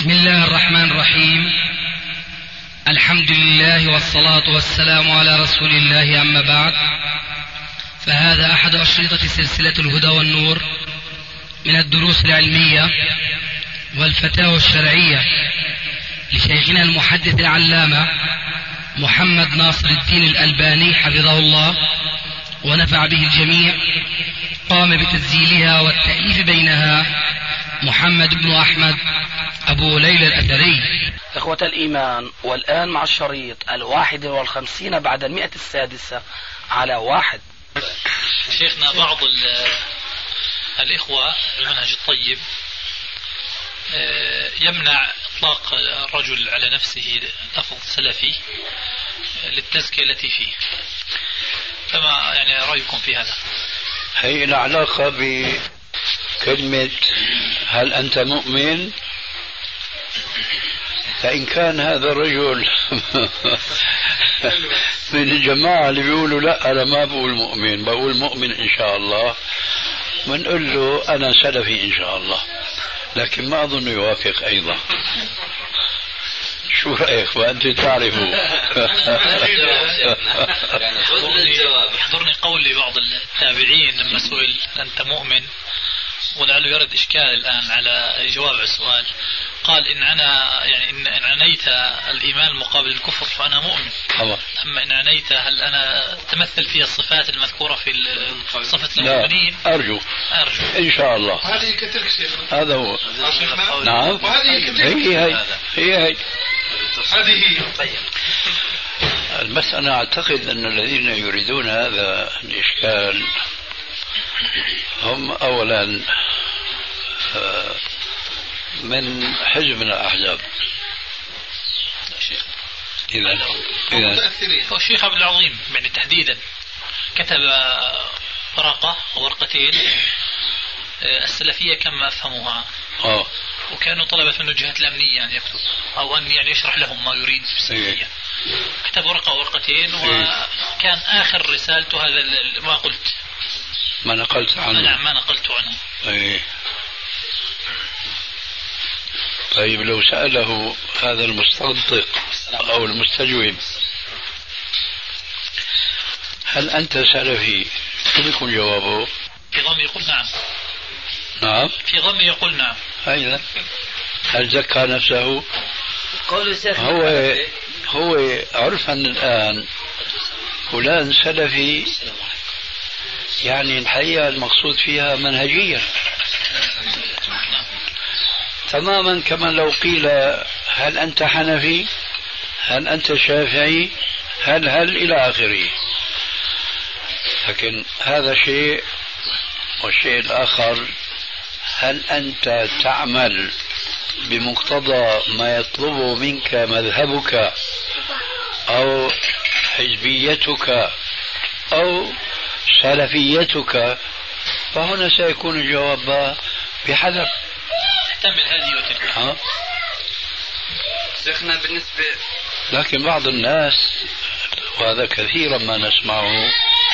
بسم الله الرحمن الرحيم. الحمد لله والصلاة والسلام على رسول الله، أما بعد، فهذا أحد أشرطة سلسلة الهدى والنور من الدروس العلمية والفتاوى الشرعية لشيخنا المحدث العلامة محمد ناصر الدين الألباني حفظه الله ونفع به الجميع. قام بتسجيلها والتأليف بينها محمد بن أحمد أبو ليلى الأثري. إخوة الإيمان، والآن مع الشريط 51 بعد 106 على 1. شيخنا، بعض الإخوة المنهج الطيب يمنع إطلاق الرجل على نفسه لفظ سلفي للتزكية التي فيه، فما يعني رأيكم في هذا؟ هي العلاقة بكلمة هل أنت مؤمن؟ فإن كان هذا الرجل من الجماعة اللي بيقولوا لا أنا ما بقول مؤمن، بقول مؤمن إن شاء الله، بنقول له أنا سلفي إن شاء الله، لكن ما أظن يوافق أيضا. شو رأيك وأنت تعرفوا؟ يحضرني قول لبعض التابعين لما سئل أنت مؤمن، ولعله يرد إشكال الآن على جواب السؤال، قال إن عنيت الإيمان مقابل الكفر فأنا مؤمن. أما إن عنيت هل أنا تمثل فيها الصفات المذكورة في صفة المؤمنين؟ أرجو إن شاء الله. هذه كتلك شيخنا، هذا هو. نعم، هي هذه المسألة. أعتقد أن الذين يريدون هذا الإشكال هم أولا من حزب من الأحزاب. إذا الشيخ عبد العظيم يعني تحديدا كتب ورقتين السلفية كما أفهموها، وكانوا طلبت منه الجهات الأمنية أن يكتب أو أن يعني يشرح لهم ما يريد في السلفية. كتب ورقتين، وكان آخر رسالته هذا ما قلت، ما نقلت عنه. نعم، ما نقلت عنه. طيب لو سأله هذا المستنطق أو المستجوب هل أنت سلفي، شو بيكون جوابه؟ في ضم يقول نعم. نعم، في ضم يقول نعم. أيضا هل زكى نفسه؟ هو عرفا الآن فلان سلفي، يعني الحقيقة المقصود فيها منهجية تماما، كما لو قيل هل أنت حنفي، هل أنت شافعي، هل إلى آخره. لكن هذا شيء، والشيء الآخر هل أنت تعمل بمقتضى ما يطلبه منك مذهبك أو حزبيتك أو سلفيتك، فهنا سيكون الجواب بحذف. احتمل هذه وتلك. شيخنا بالنسبة، لكن بعض الناس، وهذا كثيرا ما نسمعه،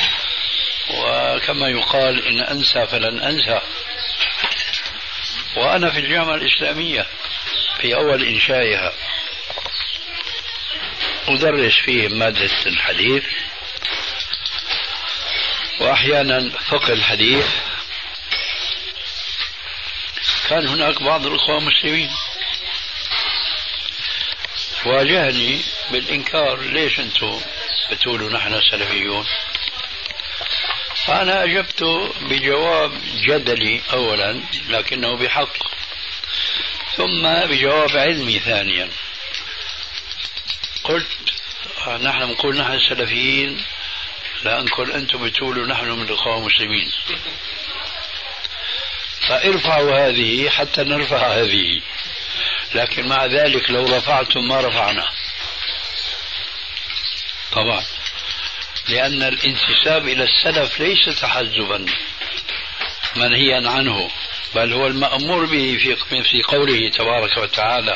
وكما يقال إن أنسى فلن أنسى. وأنا في الجامعة الإسلامية في أول إنشائها أدرس فيه مادة الحديث وأحيانا فقه الحديث. كان هناك بعض الأخوة المسلمين واجهني بالإنكار، ليش أنتم بتقولوا نحن سلفيون؟ فأنا أجبت بجواب جدلي أولا لكنه بحق، ثم بجواب علمي ثانيا. قلت نحن نقول نحن السلفيين، لا أنكر أنتم بتقولوا نحن من الأخوة المسلمين، فارفعوا هذه حتى نرفع هذه، لكن مع ذلك لو رفعتم ما رفعنا طبعا، لأن الانتساب إلى السلف ليس تحزبا منهيا عنه، بل هو المأمور به في قوله تبارك وتعالى: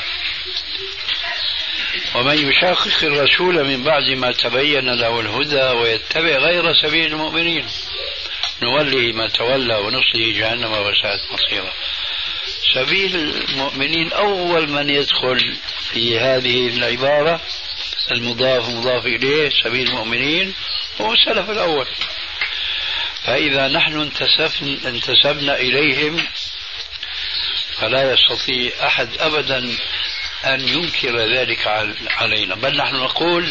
ومن يشاقق الرسول من بعد ما تبين له الهدى ويتبع غير سبيل المؤمنين نوله ما تولى ونصله جهنم وساءت مصيرا. سبيل المؤمنين أول من يدخل في هذه العبارة المضاف مضاف إليه سبيل المؤمنين هو السلف الأول. فإذا نحن انتسبنا إليهم فلا يستطيع أحد أبدا أن ينكر ذلك علينا، بل نحن نقول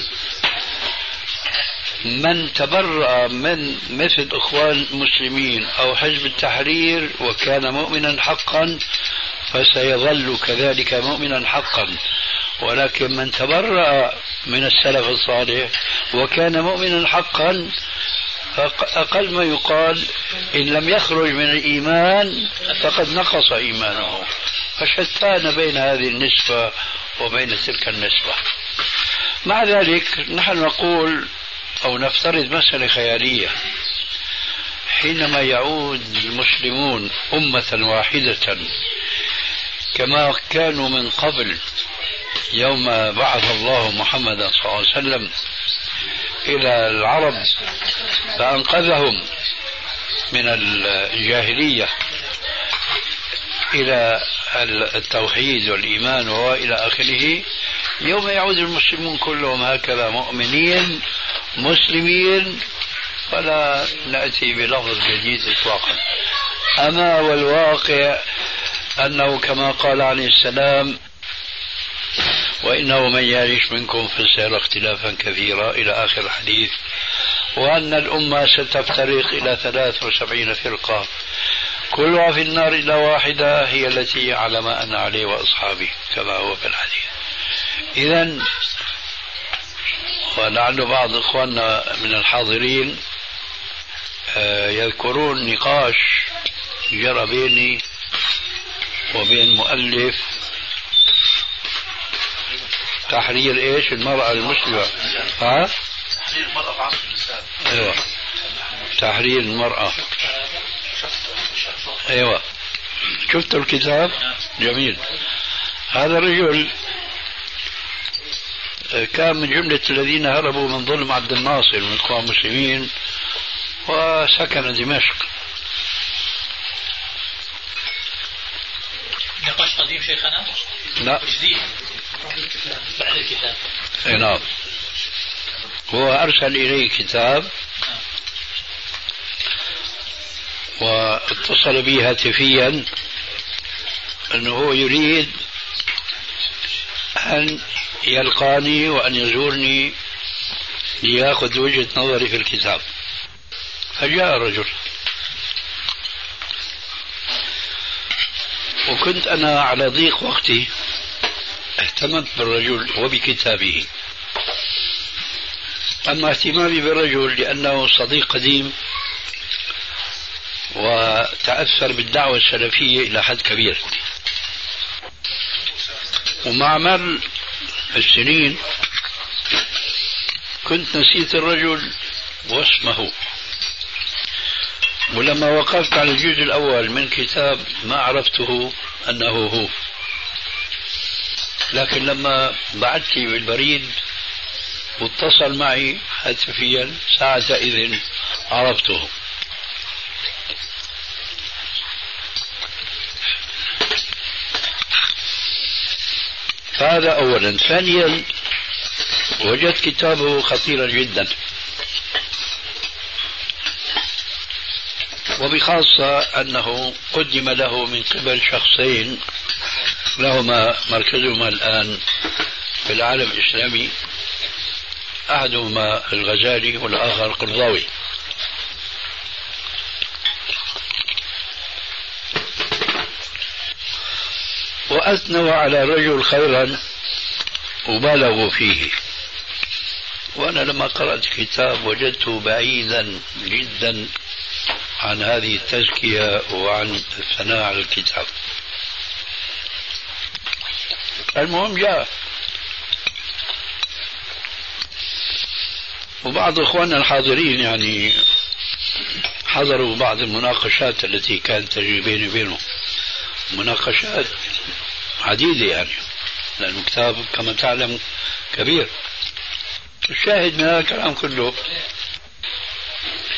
من تبرأ من مثل إخوان المسلمين أو حزب التحرير وكان مؤمنا حقا فسيظل كذلك مؤمنا حقا، ولكن من تبرأ من السلف الصالح وكان مؤمنا حقا أقل ما يقال إن لم يخرج من الإيمان فقد نقص إيمانه. فشتان بين هذه النسبة وبين تلك النسبة. مع ذلك نحن نقول أو نفترض مسألة خيالية، حينما يعود المسلمون أمة واحدة كما كانوا من قبل يوم بعث الله محمدا صلى الله عليه وسلم إلى العرب فأنقذهم من الجاهلية إلى التوحيد والإيمان وإلى آخره، يوم يعود المسلمون كلهم هكذا مؤمنين مسلمين فلا نأتي بلفظ جديد إطلاقا. أما والواقع أنه كما قال عليه السلام وإنه من يعيش منكم فسيرى اختلافا كثيرا إلى آخر الحديث، وأن الأمة ستفترق إلى 73 فرقة كلها في النار إلا واحدة هي التي على ما أنا عليه وأصحابي كما هو في الحديث. إذن ولعل بعض إخواننا من الحاضرين يذكرون نقاش جرى بيني وبين مؤلف تحرير ايش المرأة المسلمة. ها؟ تحرير المرأة في عصر الإسلام. ايوه تحرير المرأة. ايوه شفتوا الكتاب؟ جميل. هذا الرجل كان من جملة الذين هربوا من ظلم عبد الناصر من الإخوان المسلمين وسكن دمشق. نقاش قديم شيخنا؟ لا جديد بعد الكتاب. نعم هو أرسل إليه كتاب واتصل بي هاتفيا أنه هو يريد أن يلقاني وأن يزورني ليأخذ وجهة نظري في الكتاب. فجاء الرجل وكنت أنا على ضيق وقتي اهتممت بالرجل وبكتابه. أما اهتمامي بالرجل لأنه صديق قديم وتأثر بالدعوة السلفية إلى حد كبير، ومع مر السنين كنت نسيت الرجل واسمه، ولما وقفت على الجزء الأول من كتاب ما عرفته أنه هو، لكن لما بعثت بالبريد واتصل معي هاتفيا ساعتئذ عرفته. هذا أولا. ثانيا وجدت كتابه خطيرا جدا، وبخاصة أنه قدم له من قبل شخصين لهما مركزهما الآن في العالم الإسلامي، أحدهما الغزالي والآخر قرضاوي. وأثنوا على الرجل خيرا وبالغوا فيه، وأنا لما قرأت الكتاب وجدته بعيدا جدا عن هذه التزكية وعن الثناء على الكتاب. المهم جاء، وبعض إخواننا الحاضرين يعني حضروا بعض المناقشات التي كانت تجري بيني وبينه، مناقشات عديدة يعني، لأن الكتاب كما تعلم كبير. الشاهد من هذا الكلام كله،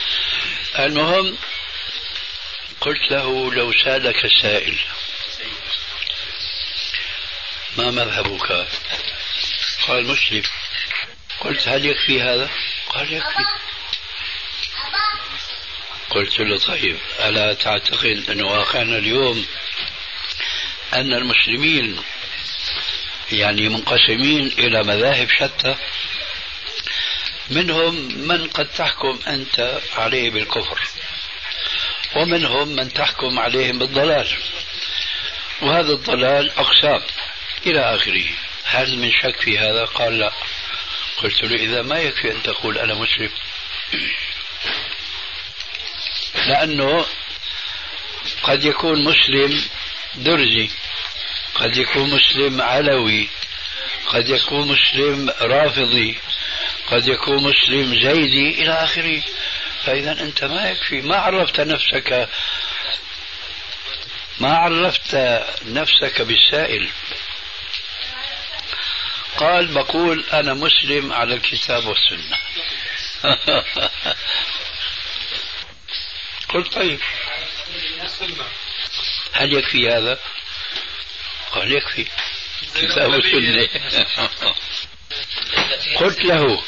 المهم قلت له لو سألك السائل ما مذهبك؟ قال مسلم. قلت هل يكفي هذا؟ قال يكفي. قلت له طيب ألا تعتقد أن واقعنا اليوم أن المسلمين يعني منقسمين إلى مذاهب شتى، منهم من قد تحكم أنت عليه بالكفر، ومنهم من تحكم عليهم بالضلال، وهذا الضلال أقسام إلى آخره. هل من شك في هذا؟ قال لا. قلت له إذا ما يكفي أن تقول أنا مسلم، لأنه قد يكون مسلم درزي، قد يكون مسلم علوي، قد يكون مسلم رافضي، قد يكون مسلم زيدي إلى آخره. فإذا أنت ما يكفي، ما عرفت نفسك بالسائل. قال بقول أنا مسلم على الكتاب والسنة. قلت طيب هل يكفي هذا؟ قال يكفي كتاب والسنة. قلت له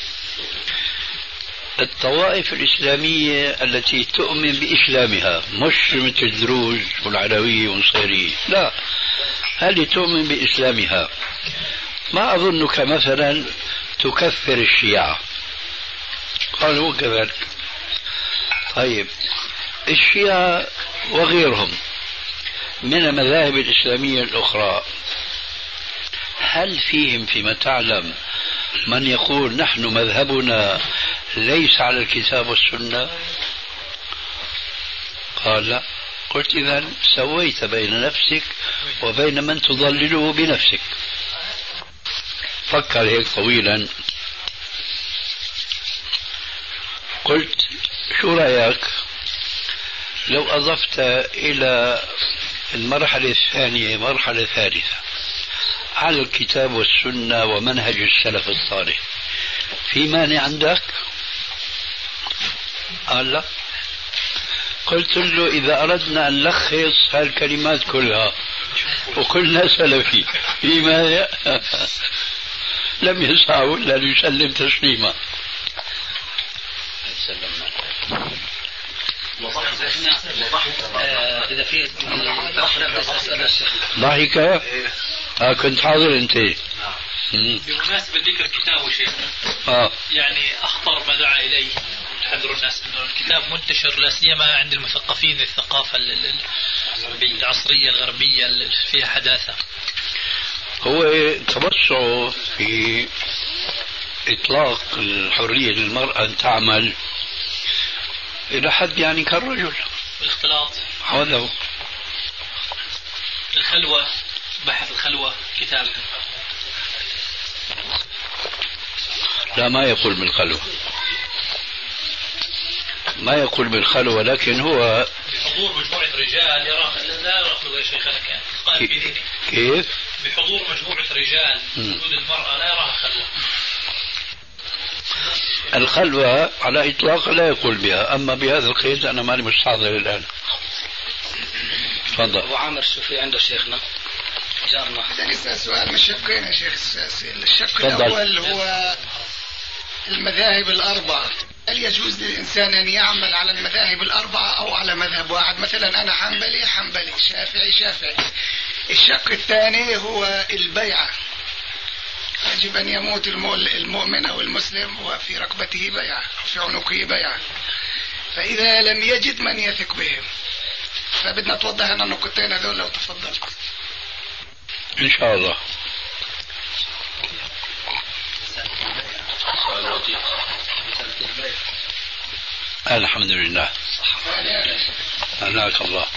الطوائف الإسلامية التي تؤمن بإسلامها، مش مثل الدروز والعلوية والنصيرية، لا، هل تؤمن بإسلامها؟ ما أظنك مثلا تكفر الشيعة. قال هو كذلك. طيب الشيعة وغيرهم من المذاهب الإسلامية الأخرى، هل فيهم فيما تعلم من يقول نحن مذهبنا ليس على الكتاب والسنة؟ قال لا. قلت إذا سويت بين نفسك وبين من تضلله بنفسك. فكر هيك طويلا. قلت شو رأيك لو أضفت إلى المرحلة الثانية مرحلة ثالثة على الكتاب والسنة ومنهج السلف الصالح، في مانع عندك؟ قال لا. قلت له إذا أردنا أن نلخص هالكلمات كلها وكلنا سلفي، في مانع؟ لم يسعه إلا ليسلم تسليما. إذا في ضحك. كنت حاضر أنت. بمناسبة ذكر الكتاب وشيء يعني أخطر ما دعا إليه تحذر الناس أنه الكتاب منتشر لا سيما عند المثقفين، الثقافة العصرية الغربية اللي فيها حداثة. هو توسعه في إطلاق الحرية للمرأة أن تعمل إلى حد يعني كالرجل، الاختلاط، هذا هو. الخلوة، بحث الخلوة كتاب. لا، ما يقول بالخلوة، ما يقول بالخلوة، لكن هو بحضور مجموعة رجال لا يرى خلوة يا شيخنا، كان قال في ذهني كيف؟ بحضور مجموعة رجال وجود المرأة لا يراها خلوة. الخلوة على إطلاق لا يقول بها، أما بهذا القيد أنا ماني مستحضر الآن. تفضل. أبو عامر شو في عنده شيخنا جارنا؟ لسه سؤال مشقين يا شيخ. الشق الأول هو المذاهب الأربعة، هل يجوز للإنسان أن يعمل على المذاهب الأربعة أو على مذهب واحد؟ مثلا أنا حنبلي، شافعي. الشق الثاني هو البيعة، يجب أن يموت المؤمن أو المسلم وفي رقبته بيعة، في عنقه بيعة، فإذا لم يجد من يثق بهم، فبدنا توضح لنا النقطتين هذول لو تفضلت. إن شاء الله. الحمد لله. هناك الله.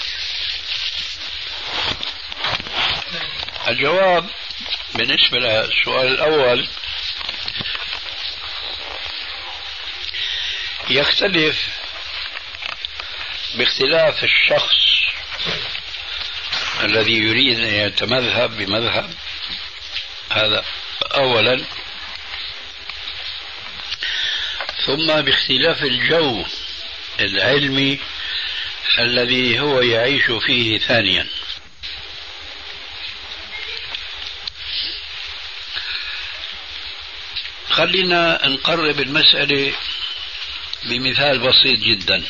الجواب بالنسبة للسؤال الأول يختلف باختلاف الشخص الذي يريد أن يتمذهب بمذهب، هذا أولا، ثم باختلاف الجو العلمي الذي هو يعيش فيه ثانيا. خلينا نقرب المسألة بمثال بسيط جدا.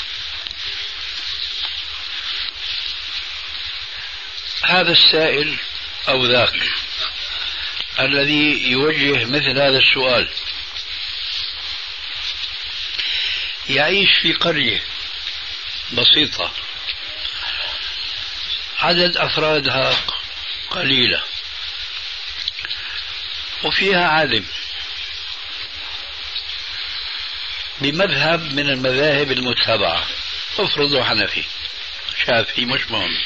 هذا السائل أو ذاك الذي يوجه مثل هذا السؤال يعيش في قرية بسيطة عدد أفرادها قليلة وفيها عالم بمذهب من المذاهب المتبعة، افرضوا حنفي شافعي مش مهم.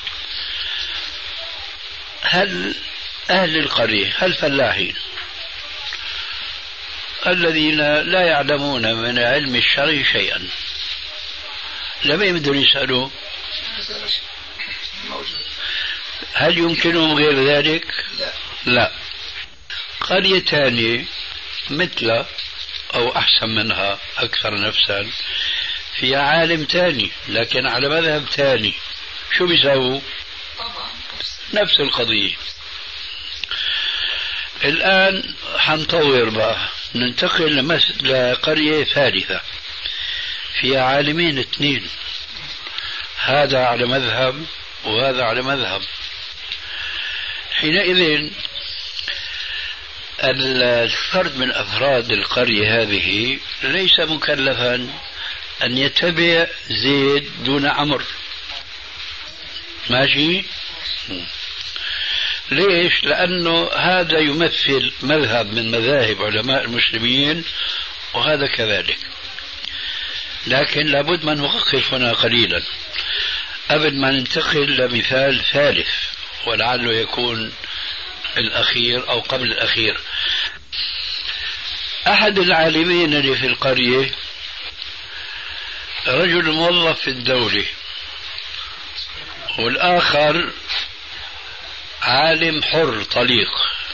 هل أهل القرية هل فلاحين الذين لا يعلمون من علم الشرع شيئا لم يمدوا يسألوا؟ هل يمكنهم غير ذلك؟ لا. قرية ثانية مثل أو أحسن منها أكثر نفسا فيها عالم ثاني لكن على مذهب ثاني، شو بيساووا؟ نفس القضية. الآن حنطور بقى، ننتقل لقرية ثالثة فيها عالمين اثنين، هذا على مذهب وهذا على مذهب. حينئذ الفرد من أفراد القرية هذه ليس مكلفا أن يتبع زيد دون عمرو. ماشي؟ ليش؟ لأنه هذا يمثل مذهب من مذاهب علماء المسلمين وهذا كذلك. لكن لابد من نوقف هنا قليلا قبل ما ننتقل لمثال ثالث ولعله يكون الأخير أو قبل الأخير. أحد العالمين اللي في القرية رجل موظف في الدولة والآخر عالم حر طليق.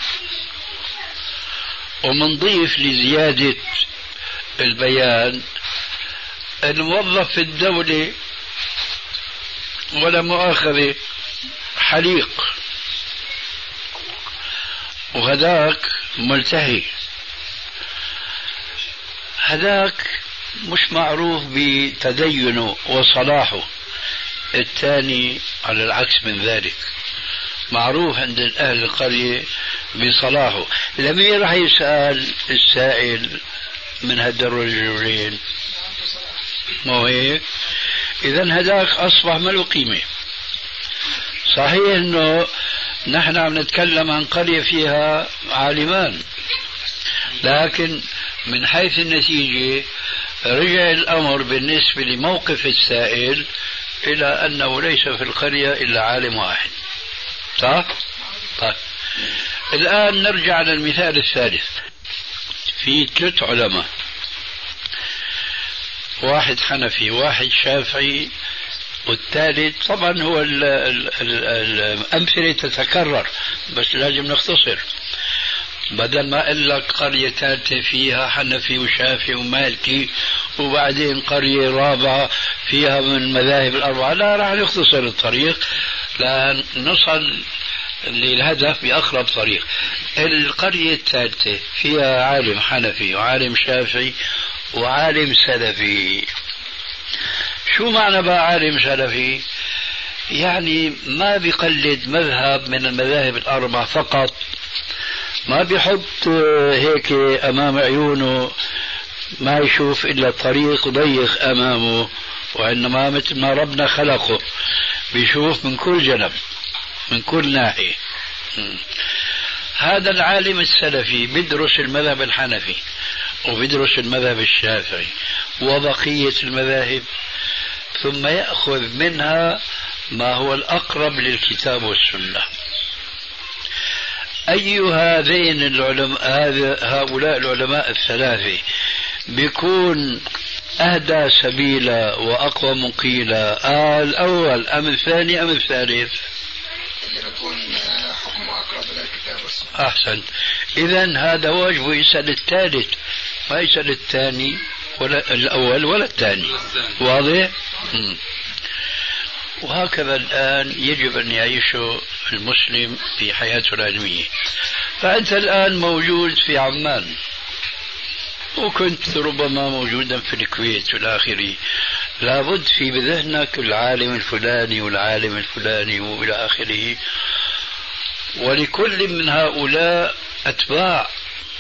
ومنضيف لزيادة البيان الموظف في الدولة ولا مؤاخذة حليق وهذاك ملتهي. هذاك مش معروف بتدينه وصلاحه، الثاني على العكس من ذلك معروف عند أهل القرية بصلاحه. لمين راح يسأل السائل من هذا الرجلين؟ مو هيك؟ إذن هذاك أصبح ما له قيمة. صحيح أنه نحن عم نتكلم عن قرية فيها عالمان، لكن من حيث النتيجة رجع الأمر بالنسبة لموقف السائل إلى أنه ليس في القرية إلا عالم واحد. صح؟ طيب. الآن نرجع للمثال الثالث. في 3 علماء، واحد حنفي واحد شافعي والثالث طبعا هو الأمثلة تتكرر بس لازم نختصر، بدل ما أقول لك قرية ثالثة فيها حنفي وشافعي ومالكي وبعدين قرية رابعة فيها من المذاهب الأربعة، لا، راح نختصر الطريق لنصل للهدف بأقرب طريق. القرية الثالثة فيها عالم حنفي وعالم شافعي وعالم سلفي. شو معنى بقى عالم سلفي؟ يعني ما بيقلد مذهب من المذاهب الأربع فقط، ما بيحط هيك أمام عيونه ما يشوف إلا طريق ضيق أمامه، وإنما مثل ما ربنا خلقه بيشوف من كل جنب من كل ناحية. هذا العالم السلفي بيدرس المذهب الحنفي وبيدرس المذهب الشافعي وبقية المذاهب، ثم يأخذ منها ما هو الأقرب للكتاب والسنة. أي هذين العلماء هؤلاء العلماء الثلاثة بيكون أهدى سبيلا وأقوى مقيلا، الأول أم الثاني أم الثالث؟ يكون حكمه أقرب إلى الكتاب والسنة. أحسن. إذن هذا واجب يسأل الثالث، ما يسأل الثاني ولا الأول ولا الثاني. واضح؟ وهكذا الآن يجب أن يعيش المسلم في حياته العلمية. فأنت الآن موجود في عمان وكنت ربما موجودا في الكويت والى اخره، لابد في بذهنك العالم الفلاني والعالم الفلاني والى اخره، ولكل من هؤلاء اتباع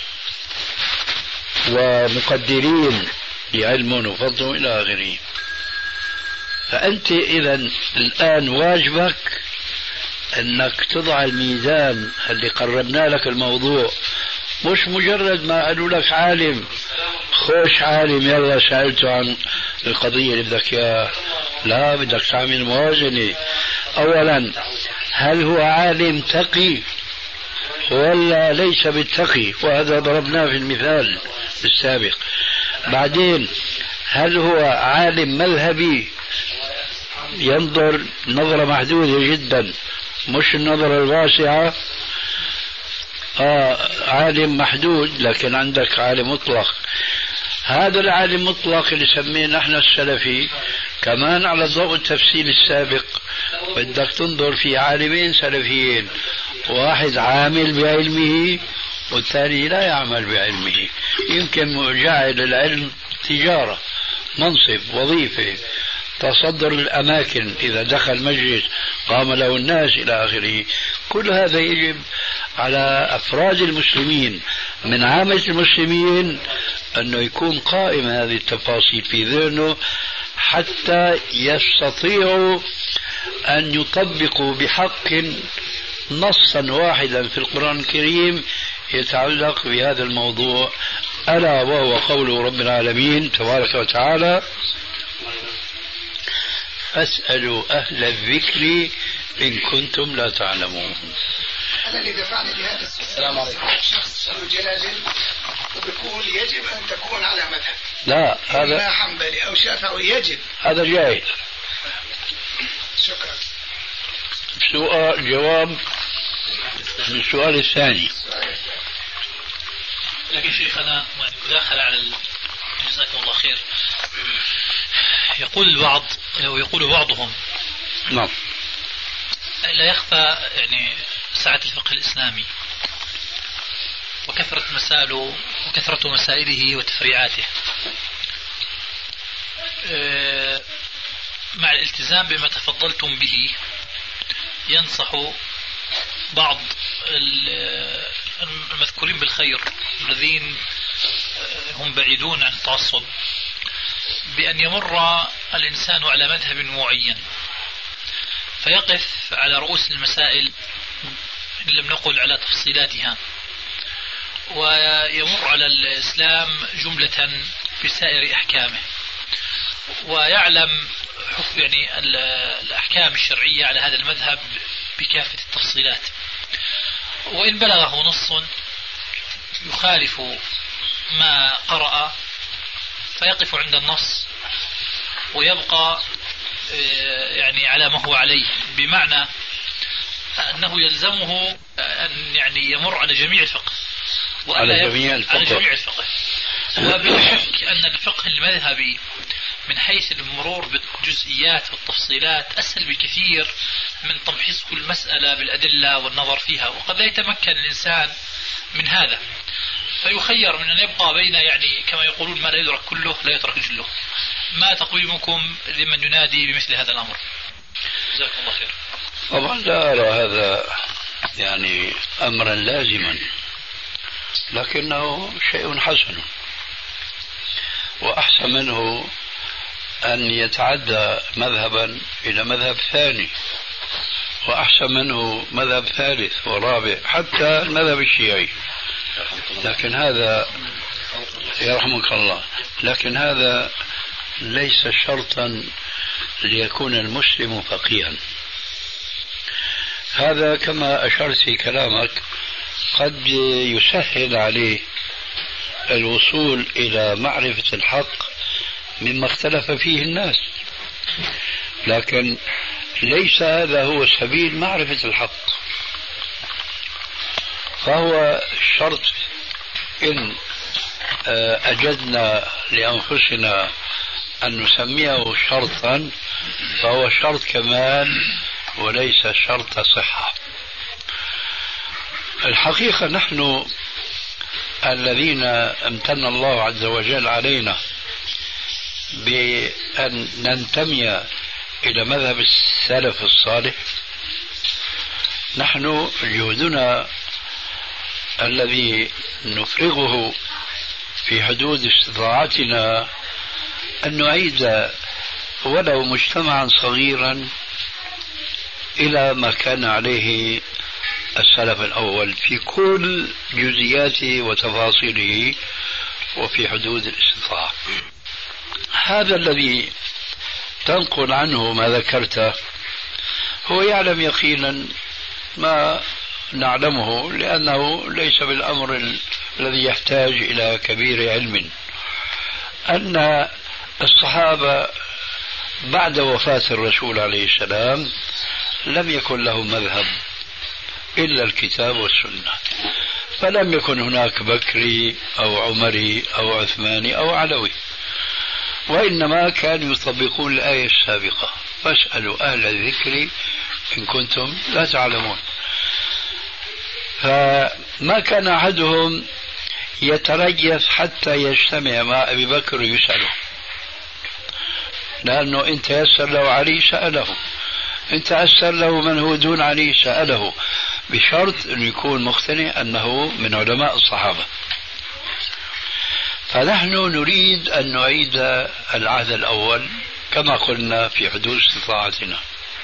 ومقدرين لعلم وفضل الى اخره. فانت اذا الان واجبك انك تضع الميزان اللي قربنا لك الموضوع، مش مجرد ما قالوا لك عالم خوش عالم يلا سألته عن القضية اللي بدك اياها، لا، بدك تعمل موازنة. اولا هل هو عالم تقي ولا ليس بالتقي، وهذا ضربناه في المثال السابق. بعدين هل هو عالم مذهبي ينظر نظرة محدودة جدا مش النظرة الواسعة، عالم محدود، لكن عندك عالم مطلق. هذا العالم مطلق اللي سمينا نحن السلفي كمان على ضوء التفصيل السابق بدك تنظر في عالمين سلفيين، واحد عامل بعلمه والثاني لا يعمل بعلمه، يمكن جعل العلم تجارة، منصب، وظيفة، تصدر الأماكن، إذا دخل مجلس قام له الناس إلى آخره. كل هذا يجب على أفراد المسلمين من عامة المسلمين أنه يكون قائم هذه التفاصيل في ذهنه حتى يستطيعوا أن يطبقوا بحق نصا واحدا في القرآن الكريم يتعلق بهذا الموضوع، ألا وهو قول رب العالمين تبارك وتعالى: فاسألوا أهل الذكر إن كنتم لا تعلمون. أنا اللي دفعني لهذا السلام عليكم. شخص يجادل ويقول يجب أن تكون على مذهب، لا هذا لا حنبلي أو شافعي، يجب، هذا جاهل. شكرا. سؤال جواب للسؤال الثاني. لكن شيخنا مداخلة على جزاكم الله خير. يقول البعض أو يقول بعضهم نعم لا يخفى يعني سعة الفقه الإسلامي وكثرة مسائله وتفريعاته، مع الالتزام بما تفضلتم به ينصح بعض المذكورين بالخير الذين هم بعيدون عن التعصب بأن يمر الإنسان على مذهب معين فيقف على رؤوس المسائل إن لم نقل على تفصيلاتها، ويمر على الإسلام جملة بسائر أحكامه، ويعلم حكم يعني الأحكام الشرعية على هذا المذهب بكافة التفصيلات، وإن بلغه نص يخالف ما قرأ فيقف عند النص ويبقى يعني على ما هو عليه، بمعنى أنه يلزمه أن يعني يمر على جميع الفقه على جميع الفقه. وبلا شك أن الفقه المذهبي من حيث المرور بالجزئيات والتفصيلات أسهل بكثير من تمحيص كل مسألة بالأدلة والنظر فيها، وقد لا يتمكن الإنسان من هذا فيخير من أن يبقى بين يعني كما يقولون ما لا يدرك كله لا يترك جله. ما تقويمكم لمن ينادي بمثل هذا الأمر؟ جزاكم الله خير. طبعا لا أرى هذا يعني أمرا لازما، لكنه شيء حسن، وأحسن منه أن يتعدى مذهبا إلى مذهب ثاني، وأحسن منه مذهب ثالث ورابع، حتى المذهب الشيعي. لكن هذا يرحمك الله، لكن هذا ليس شرطا ليكون المسلم فقيها. هذا كما أشرت في كلامك قد يسهل عليه الوصول إلى معرفة الحق مما اختلف فيه الناس، لكن ليس هذا هو سبيل معرفة الحق. فهو شرط إن أجدنا لأنفسنا أن نسميه شرطا فهو شرط كمال وليس شرط صحة. الحقيقة نحن الذين امتن الله عز وجل علينا بأن ننتمي إلى مذهب السلف الصالح، نحن جهدنا الذي نفرغه في حدود استطاعتنا أن نعيد ولو مجتمعا صغيرا إلى ما كان عليه السلف الأول في كل جزئياته وتفاصيله وفي حدود الاستطاعة. هذا الذي تنقل عنه ما ذكرته هو يعلم يقينا ما نعلمه، لأنه ليس بالأمر الذي يحتاج إلى كبير علم، أن الصحابة بعد وفاة الرسول عليه السلام لم يكن لهم مذهب إلا الكتاب والسنة، فلم يكن هناك بكري أو عمري أو عثماني أو علوي، وإنما كانوا يطبقون الآية السابقة: فاسألوا أهل الذكر إن كنتم لا تعلمون. فما كان أحدهم يتريث حتى يجتمع مع أبي بكر ويسأله، لأنه إن تيسر له علي سأله، إن تيسر له من هو دون علي سأله، بشرط أن يكون مقتنع أنه من علماء الصحابة. فنحن نريد أن نعيد العهد الأول كما قلنا في حدود استطاعتنا.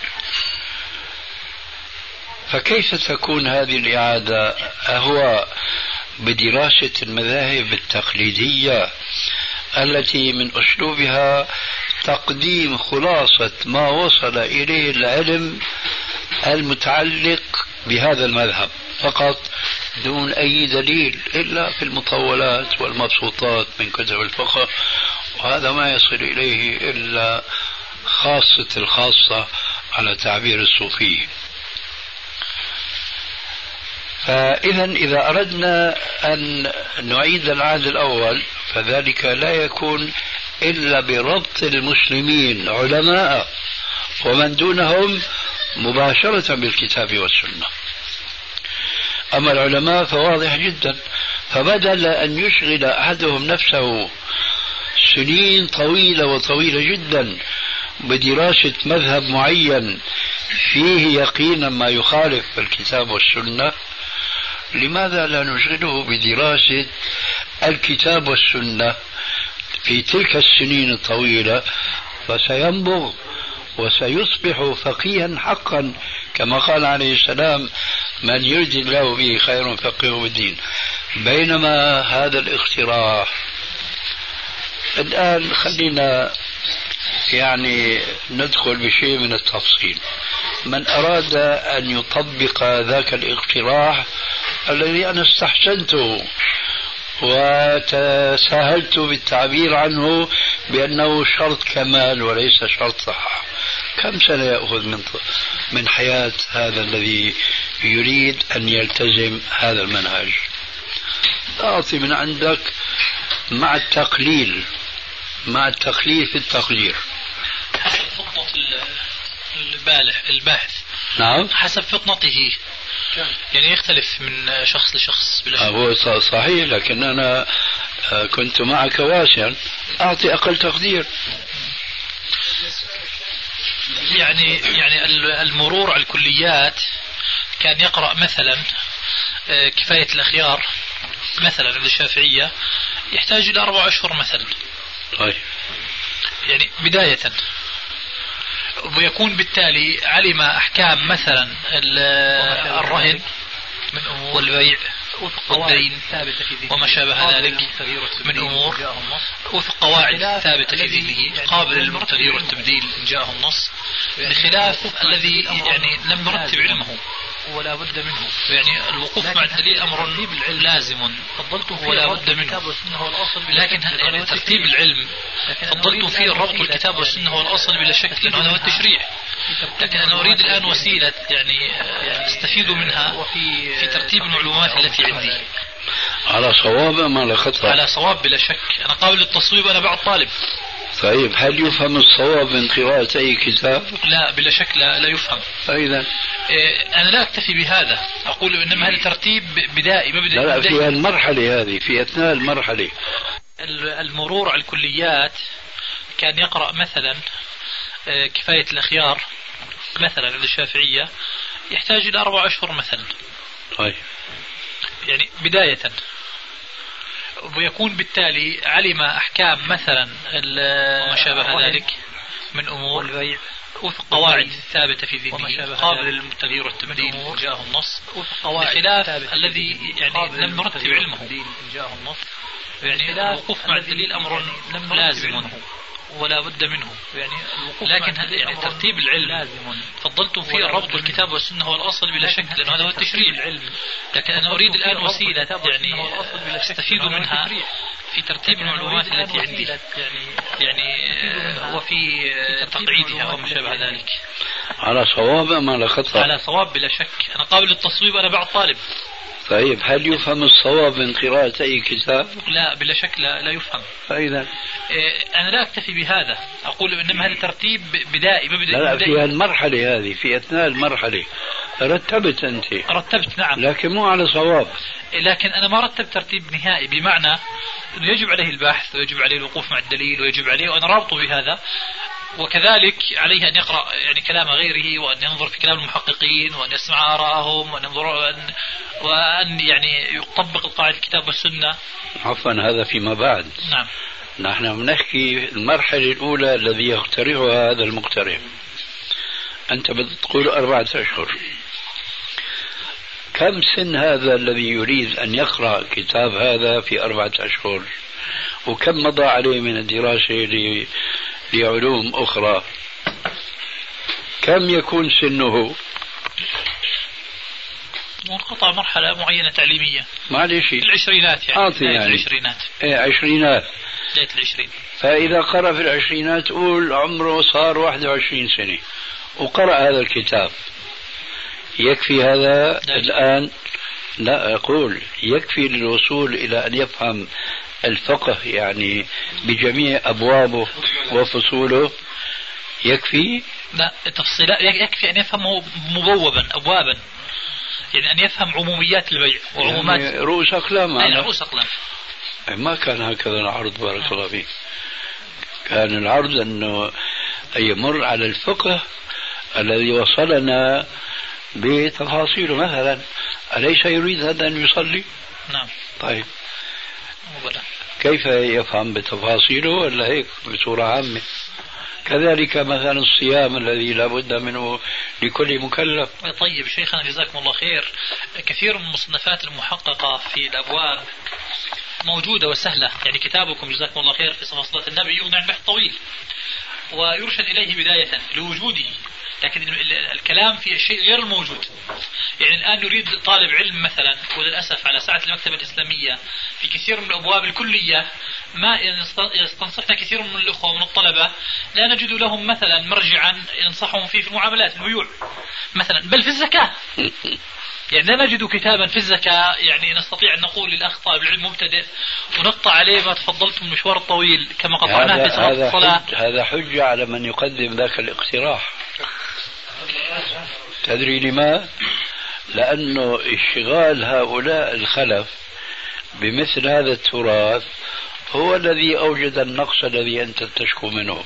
فكيف تكون هذه الإعادة؟ أهو بدراسة المذاهب التقليدية التي من أسلوبها تقديم خلاصة ما وصل إليه العلم المتعلق بهذا المذهب فقط، دون أي دليل إلا في المطولات والمبسوطات من كتب الفقه، وهذا ما يصل إليه إلا خاصة الخاصة على تعبير الصوفي. فإذا إذا أردنا أن نعيد العهد الأول فذلك لا يكون إلا بربط المسلمين علماء ومن دونهم مباشرة بالكتاب والسنة. أما العلماء فواضح جدا، فبدل أن يشغل أحدهم نفسه سنين طويلة وطويلة جدا بدراسة مذهب معين فيه يقينا ما يخالف الكتاب والسنة، لماذا لا نشغله بدراسة الكتاب والسنة في تلك السنين الطويلة، فسينبغ وسيصبح فقيها حقا كما قال عليه السلام: من يرد الله به خير فقهه بالدين. بينما هذا الاقتراح الآن خلينا ندخل بشيء من التفصيل. من أراد أن يطبق ذاك الاقتراح الذي أنا استحسنته وتساهلت بالتعبير عنه بأنه شرط كمال وليس شرط صحة، كم سنة يأخذ من حياة هذا الذي يريد أن يلتزم هذا المنهج؟ أعطي من عندك مع التقليل في التقدير حسب فطنة الباحث. نعم، حسب فطنته، يعني يختلف من شخص لشخص بلا شك. هو صحيح، لكن أنا كنت معك واسعا، أعطي أقل تقدير. يعني المرور على الكليات كان يقرأ مثلا كفاية الأخيار مثلا عند الشافعية يحتاج إلى 4 أشهر مثلا. طيب. يعني بداية، ويكون بالتالي علم أحكام مثلا الرهن والبيع والدين وما شابه ذلك من أمور، وفق قواعد ثابتة في ذهنه قابل للتغيير والتبديل إن جاءه النص، بخلاف الذي لم يرتب علمه ولا بد منه. يعني الوقوف مع الدليل أمر لازم ولا بد منه، لكن ترتيب العلم فضلت فيه الربط الكتاب والسنة هو الأصل بلا شك، لأنه هذا هو التشريع. لكن أنا أريد الآن وسيلة أستفيد منها في ترتيب المعلومات التي عندي على صواب أم على خطأ؟ على صواب بلا شك. أنا قابل للتصويب، أنا بعد طالب. طيب هل يفهم الصواب من قراءة أي كتاب؟ لا بلا شك لا يفهم. فإذا أنا لا أكتفي بهذا، أقول إنما هذا ترتيب بدائي مبدئي. لا في المرحلة هذه، في أثناء المرحلة المرور على الكليات كان يقرأ مثلا كفاية الأخيار مثلا للشافعية يحتاج إلى 4 أشهر مثلا. طيب يعني بداية، ويكون بالتالي علم أحكام مثلا وما شابه ذلك من أمور البيع والقواعد الثابتة في ذهنه قابل للتغيير والتبديل جاءه النص، بخلاف الذي يعني لم نرتب علمه. يعني الوقوف مع الدليل أمر لازم ولا بد منه، لكن يعني ترتيب العلم فضلت فيه الربط بالكتاب والسنة هو الأصل بلا شك، لأنه هذا هو التشريع. لكن أنا أريد الآن وسيلة يعني أستفيد منها في ترتيب المعلومات التي عندي، يعني وفي تقعيدها وما شابه ذلك. على صواب أم على خطأ؟ على صواب بلا شك، أنا قابل للتصويب، أنا بعد طالب. طيب هل يفهم الصواب من قراءة أي كتاب؟ لا بلا شك لا يفهم. فإذا أنا لا أكتفي بهذا، أقول إنما هذا ترتيب بدائي مبدئي. لا في المرحلة هذه، في أثناء المرحلة رتبت أنت. رتبت نعم، لكن مو على صواب. لكن أنا ما رتبت ترتيب نهائي، بمعنى أنه يجب عليه البحث ويجب عليه الوقوف مع الدليل ويجب عليه، وأنا رابطه بهذا، وكذلك عليه أن يقرأ يعني كلام غيره، وأن ينظر في كلام المحققين، وأن يسمع آراءهم، وأن ينظر وأن يعني يطبق القاعدة الكتاب والسنة. عفوا هذا فيما بعد. نعم. نحن بنحكي المرحلة الأولى الذي يقترحها هذا المقترح. أنت بتقول 4 أشهر. كم سن هذا الذي يريد أن يقرأ كتاب هذا في 4 أشهر؟ وكم مضى عليه من الدراسة لعلوم أخرى؟ كم يكون سنه؟ منقطع مرحلة معينة تعليمية. معلش العشرينات يعني. العشرينات. إيه عشرينات. بداية العشرين. فإذا قرأ في العشرينات قول عمره صار 21 سنة وقرأ هذا الكتاب، يكفي هذا الآن؟ لا أقول يكفي للوصول إلى أن يفهم الفقه يعني بجميع أبوابه وفصوله، يكفي؟ لا تفصيلات، يكفي أن يفهمه مبوبا أبوابا، يعني أن يفهم عموميات البيع وعمومات يعني رؤوس أقلام. رؤوس أقلام. ما كان هكذا العرض بارك الله فيك. كان العرض أنه يمر على الفقه الذي وصلنا بتفاصيله. مثلا أليس يريد هذا أن يصلي؟ نعم. طيب كيف يفهم بتفاصيله ولا هيك بصورة عامة؟ كذلك مثلا الصيام الذي لا بد منه لكل مكلف. طيب شيخنا جزاكم الله خير، كثير من المصنفات المحققة في الأبواب موجودة وسهلة، يعني كتابكم جزاكم الله خير في صفة صلاة النبي يغني عن بحث طويل ويرشد إليه بداية لوجوده، لكن الكلام في الشيء غير الموجود. يعني الآن نريد طالب علم مثلا، وللأسف على ساعة المكتبة الإسلامية في كثير من الأبواب الكلية ما يستنصحنا كثير من الأخوة ومن الطلبة، لا نجد لهم مثلا مرجعا ينصحهم فيه في المعاملات البيوع مثلا، بل في الزكاة. يعني لا نجد كتابا في الزكاة يعني نستطيع أن نقول للأخ طالب العلم مبتدئ ونقطع عليه ما تفضلتم المشوار الطويل كما قطعناه في صلاة الصلاة. هذا حجة على من يقدم ذاك الاقتراح. تدري لما؟ لأنه اشتغال هؤلاء الخلف بمثل هذا التراث هو الذي أوجد النقص الذي أنت تشكو منه.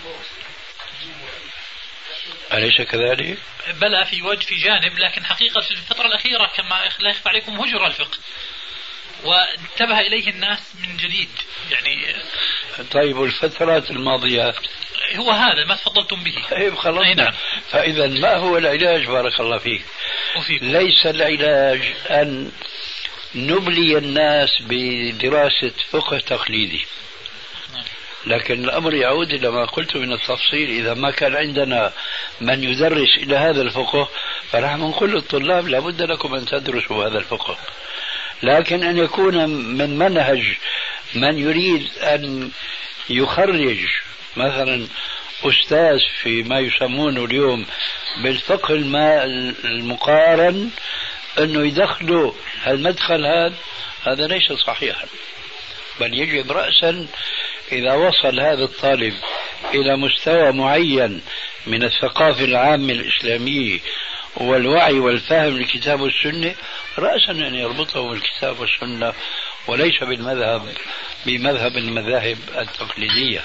أليس كذلك؟ بلى في وجه في جانب، لكن حقيقة في الفترة الأخيرة كما لا يخفى عليكم هجر الفقه وانتبه إليه الناس من جديد يعني. طيب والفترات الماضية هو هذا ما تفضلتم به. طيب خلصنا. نعم. فإذا ما هو العلاج بارك الله فيك؟ ليس العلاج أن نبلي الناس بدراسة فقه تقليدي، لكن الأمر يعود إلى ما قلت من التفصيل. إذا ما كان عندنا من يدرس إلى هذا الفقه فنحن نقول للطلاب لابد لكم أن تدرسوا هذا الفقه، لكن أن يكون من منهج من يريد أن يخرج مثلا أستاذ في ما يسمونه اليوم بالفقه المقارن أنه يدخلوا المدخل هذا ليس صحيحا، بل يجب رأسا إذا وصل هذا الطالب إلى مستوى معين من الثقافة العامة الإسلامية والوعي والفهم للكتاب والسنة، رأسا أن يربطه بالكتاب والسنة وليس بمذهب المذاهب التقليدية.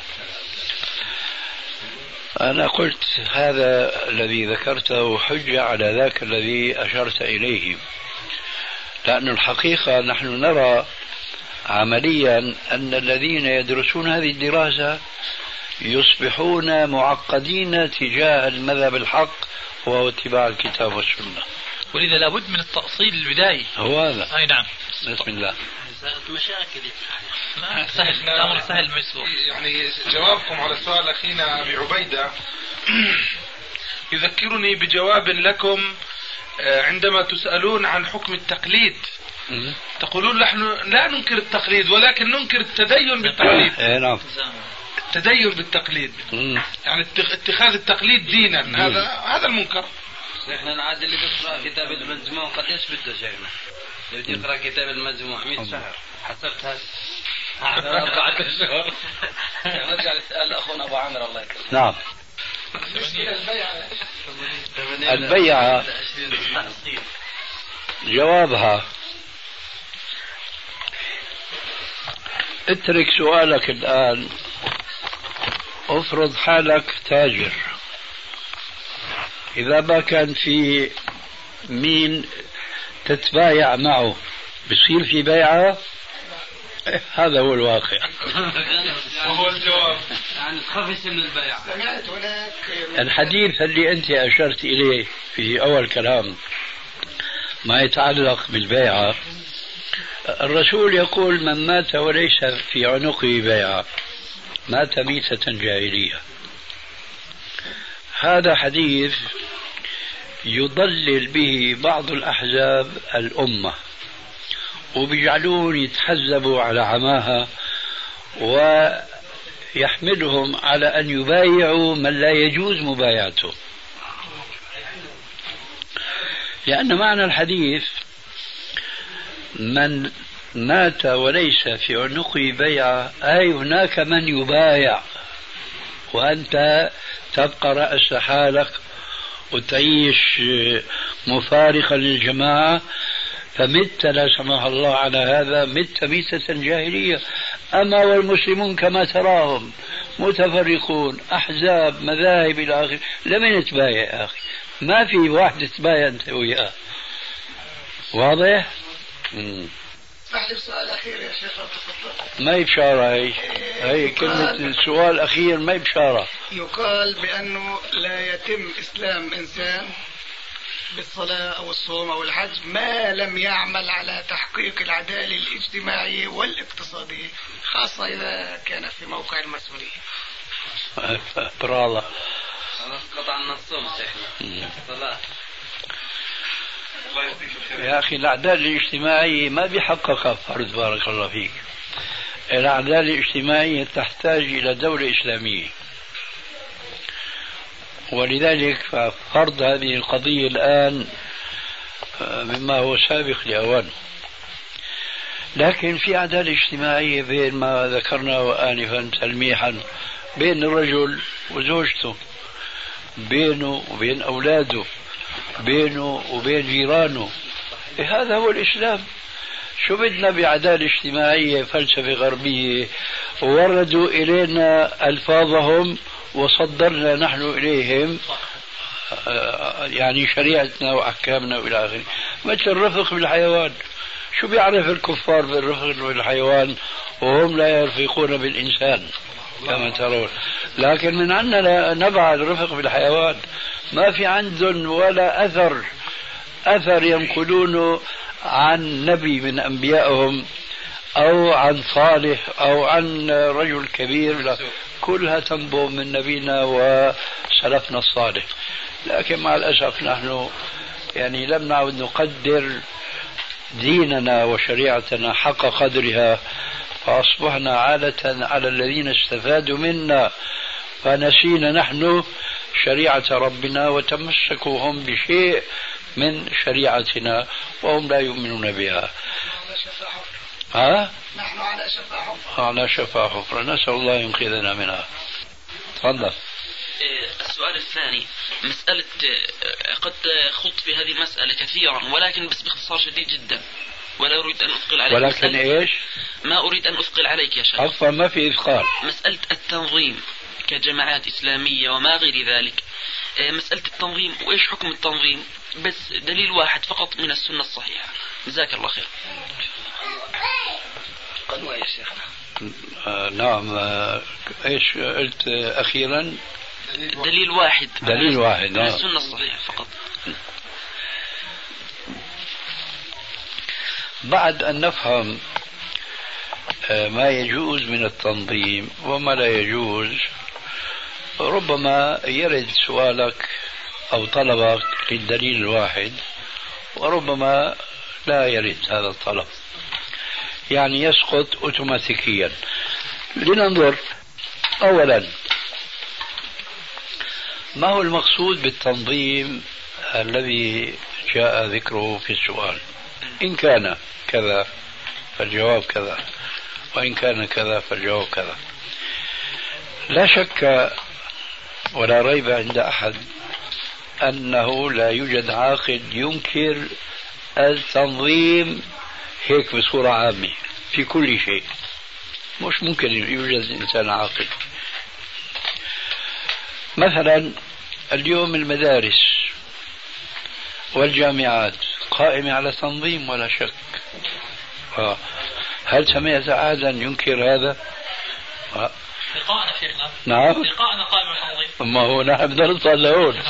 أنا قلت هذا الذي ذكرته حجة على ذاك الذي أشرت إليه، لأن الحقيقة نحن نرى عمليا أن الذين يدرسون هذه الدراسة يصبحون معقدين تجاه المذهب الحق وهو اتباع الكتاب والسنة، ولذا لابد من التأصيل البدائي. هو هذا. أي نعم. بسم الله. مشاكل سهل، الأمر سهل مسبوق. يعني جوابكم على سؤال أخينا أبي عبيدة يذكرني بجواب لكم عندما تسألون عن حكم التقليد، تقولون نحن لا ننكر التقليد ولكن ننكر التدين بالتقليد. نعم. التدين بالتقليد، يعني اتخاذ التقليد دينا، هذا المنكر. احنا العادة اللي بيقرأ كتاب المجموع قديش بده شيخنا؟ اللي يقرأ كتاب المجموع 100 شهر حسبت هذا 4 أشهر. نرجع لسؤال أخونا أبو عامر الله يكرمه. نعم. البيعة جوابها اترك سؤالك الآن، افرض حالك تاجر، إذا ما كان في مين تتبايع معه بصير في بيعة. هذا هو الواقع. وهو الجواب يعني تخافش من البيع. الحديث اللي أنت أشرت إليه في أول كلام ما يتعلق بالبيعة، الرسول يقول من مات وليس في عنقه بيعة مات ميتة جاهلية. هذا حديث يضلل به بعض الأحزاب الأمة وبيجعلون يتحزبوا على عماها ويحملهم على أن يبايعوا من لا يجوز مبايعته، لأن معنى الحديث من مات وليس في عنقه بيعة أي هناك من يبايع وأنت تبقى رأس حالك وتعيش مفارقا للجماعة، فمت لا سمح الله على هذا مت ميتة جاهلية. أما والمسلمون كما تراهم متفرقون أحزاب مذاهب إلى آخره، لمن يتبايع يا أخي؟ ما في واحد تتبايع أنت وياه. واضح؟ اسمح لي بسؤال أخير يا شيخ. ما هي بشارة، هي كلمة السؤال الأخير ما هي بشارة. يقال بأنه لا يتم إسلام إنسان بالصلاة أو الصوم أو الحج ما لم يعمل على تحقيق العدالة الاجتماعية والاقتصادية، خاصة إذا كان في موقع المسؤولية. برافو. قطع النصوم شيخنا. الصلاة يا أخي العدالة الاجتماعية ما بيحققها فرد، بارك الله فيك. العدالة الاجتماعية تحتاج إلى دولة إسلامية، ولذلك فرض هذه القضية الآن مما هو سابق لأوانه. لكن في عدالة اجتماعية بين ما ذكرناه آنفا تلميحا، بين الرجل وزوجته، بينه وبين أولاده، بينه وبين جيرانه. هذا هو الإسلام. شو بدنا بعدالة اجتماعية فلسفة غربية وردوا إلينا ألفاظهم وصدرنا نحن إليهم يعني شريعتنا وأحكامنا وإلى آخره، مثل الرفق بالحيوان. شو بيعرف الكفار بالرفق بالحيوان وهم لا يرفقون بالإنسان كما ترون؟ لكن من عندنا نبع الرفق بالحيوان، ما في عندهم ولا أثر ينقلونه عن نبي من أنبيائهم أو عن صالح أو عن رجل كبير، كلها تنبع من نبينا وسلفنا الصالح. لكن مع الأسف نحن يعني لم نعد نقدر ديننا وشريعتنا حق قدرها، فأصبحنا عالة على الذين استفادوا منا، فنسينا نحن شريعة ربنا وتمسكوا هم بشيء من شريعتنا وهم لا يؤمنون بها. نحن على شفا حفرة. على شفا حفرة، نسأل الله ينقذنا منها. تفضل. السؤال الثاني مسألة قد خضت في هذه المسألة كثيرا ولكن بس باختصار شديد جدا ولا أريد أن أثقل عليك. ولكن إيش؟ ما أريد أن أثقل عليك يا شيخ. عفوا ما في إثقال. مسألة التنظيم كجماعات إسلامية وما غير ذلك، مسألة التنظيم وإيش حكم التنظيم، بس دليل واحد فقط من السنة الصحيحة. جزاك الله خير. قنوة يا شيخ. نعم. إيش قلت أخيرا؟ دليل واحد. دليل واحد. من السنة الصحيحة فقط. بعد أن نفهم ما يجوز من التنظيم وما لا يجوز، ربما يرد سؤالك أو طلبك للدليل الواحد وربما لا يرد هذا الطلب، يعني يسقط أوتوماتيكيا. لننظر أولا ما هو المقصود بالتنظيم الذي جاء ذكره في السؤال. إن كان كذا فالجواب كذا، وإن كان كذا فالجواب كذا. لا شك ولا ريب عند أحد أنه لا يوجد عاقل ينكر التنظيم هيك بصورة عامة في كل شيء. مش ممكن يوجد إنسان عاقل. مثلا اليوم المدارس والجامعات قائمة على تنظيم ولا شك. هل سمعت أحدا ينكر هذا؟ لقاءنا شيخنا. نعم. لقاءنا قائم على التنظيم. ما هو نحن بدنا نوصل لهون.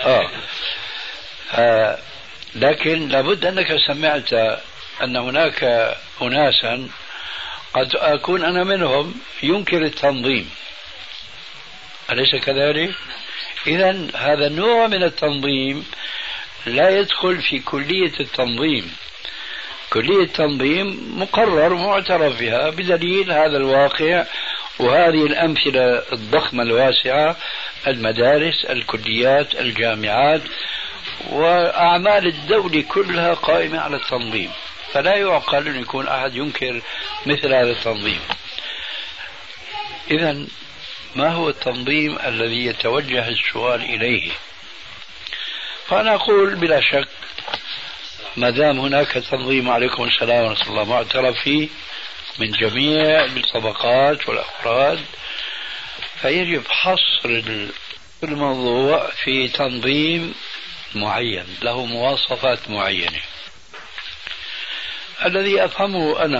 لكن لابد أنك سمعت أن هناك أناسا قد أكون أنا منهم ينكر التنظيم، أليس كذلك؟ إذن هذا النوع من التنظيم لا يدخل في كلية التنظيم. كلية التنظيم مقرر معترف بها بدليل هذا الواقع وهذه الأمثلة الضخمة الواسعة: المدارس، الكليات، الجامعات، وأعمال الدولة كلها قائمة على التنظيم. فلا يعقل أن يكون أحد ينكر مثل هذا التنظيم. إذن ما هو التنظيم الذي يتوجه السؤال إليه؟ فأنا أقول بلا شك ما دام هناك تنظيم، عليكم السلام ورحمة الله، معترف فيه من جميع الطبقات والأفراد، فيجب حصر الموضوع في تنظيم معين له مواصفات معينة. الذي أفهمه أنا،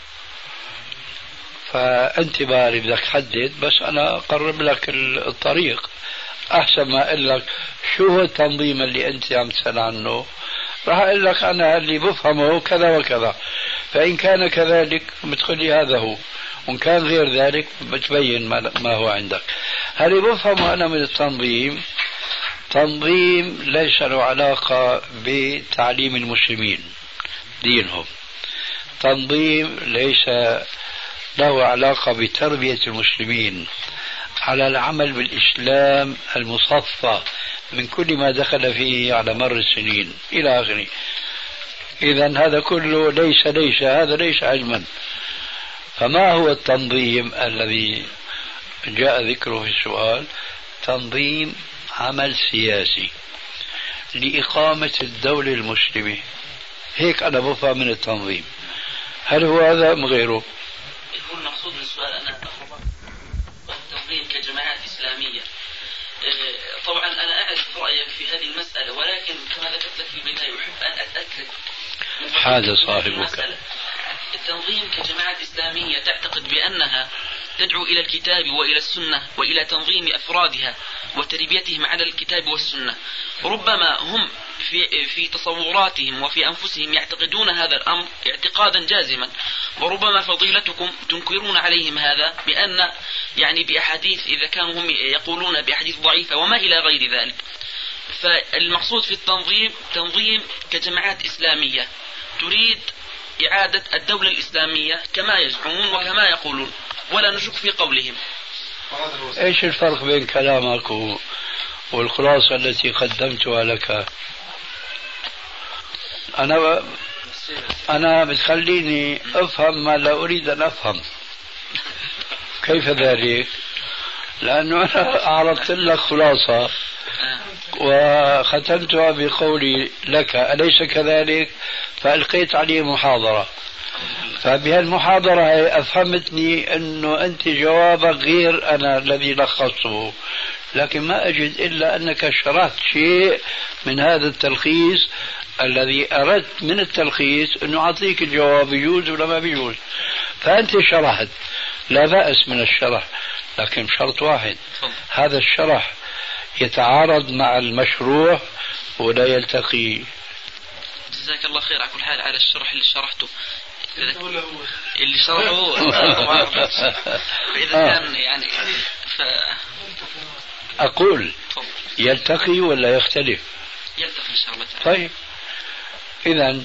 فأنت باري بدك تحدد، بس أنا أقرب لك الطريق أحسن ما أقول لك شو هو التنظيم اللي أنت عم تسأل عنه. راح أقول لك أنا اللي بفهمه كذا وكذا، فإن كان كذلك بتقول لي هذا هو، وإن كان غير ذلك بتبين ما هو عندك. هل بفهمه أنا من التنظيم تنظيم ليس له علاقة بتعليم المسلمين دينهم، تنظيم ليس له علاقة بتربية المسلمين على العمل بالإسلام المصفى من كل ما دخل فيه على مر السنين إلى آخره. إذن هذا كله ليس هذا ليس علما. فما هو التنظيم الذي جاء ذكره في السؤال؟ تنظيم عمل سياسي لإقامة الدولة المسلمة. هيك أنا بفهم من التنظيم. هل هو هذا أم غيره؟ يكون المقصود من السؤال أن التنظيم كجماعات إسلامية. طبعا أنا أعرف رأيك في هذه المسألة، ولكن كما ذكرت لك في البداية أحب أن أتأكد هذا صاحبك. التنظيم كجماعات إسلامية تعتقد بأنها تدعو إلى الكتاب وإلى السنة وإلى تنظيم أفرادها وتربيتهم على الكتاب والسنة. ربما هم في تصوراتهم وفي أنفسهم يعتقدون هذا الأمر اعتقادا جازما، وربما فضيلتكم تنكرون عليهم هذا بأن يعني بأحاديث، إذا كانوا هم يقولون بأحاديث ضعيفة وما إلى غير ذلك. فالمقصود في التنظيم تنظيم كجماعات إسلامية تريد إعادة الدولة الإسلامية كما يزعمون وكما يقولون، ولا نشك في قولهم. إيش الفرق بين كلامك والخلاصة التي قدمتها لك؟ أنا بتخليني أفهم ما لا أريد أن أفهم. كيف ذلك؟ لأنه أنا عرضت لك خلاصة وختمتها بقولي لك أليس كذلك؟ فألقيت عليه محاضرة، فبهالمحاضرة أفهمتني أنه أنت جوابك غير أنا الذي لخصته، لكن ما أجد إلا أنك شرحت شيء من هذا التلخيص الذي أردت من التلخيص أنه أعطيك الجواب يجوز ولا ما بيجوز، فأنت شرحت، لا بأس من الشرح، لكن شرط واحد، هذا الشرح يتعارض مع المشروع ولا يلتقي. جزاك الله خير على كل حال على الشرح اللي شرحته، اللي شرحه فإذا كان يعني أقول يلتقي ولا يختلف؟ يلتقي إن شاء الله. طيب إذا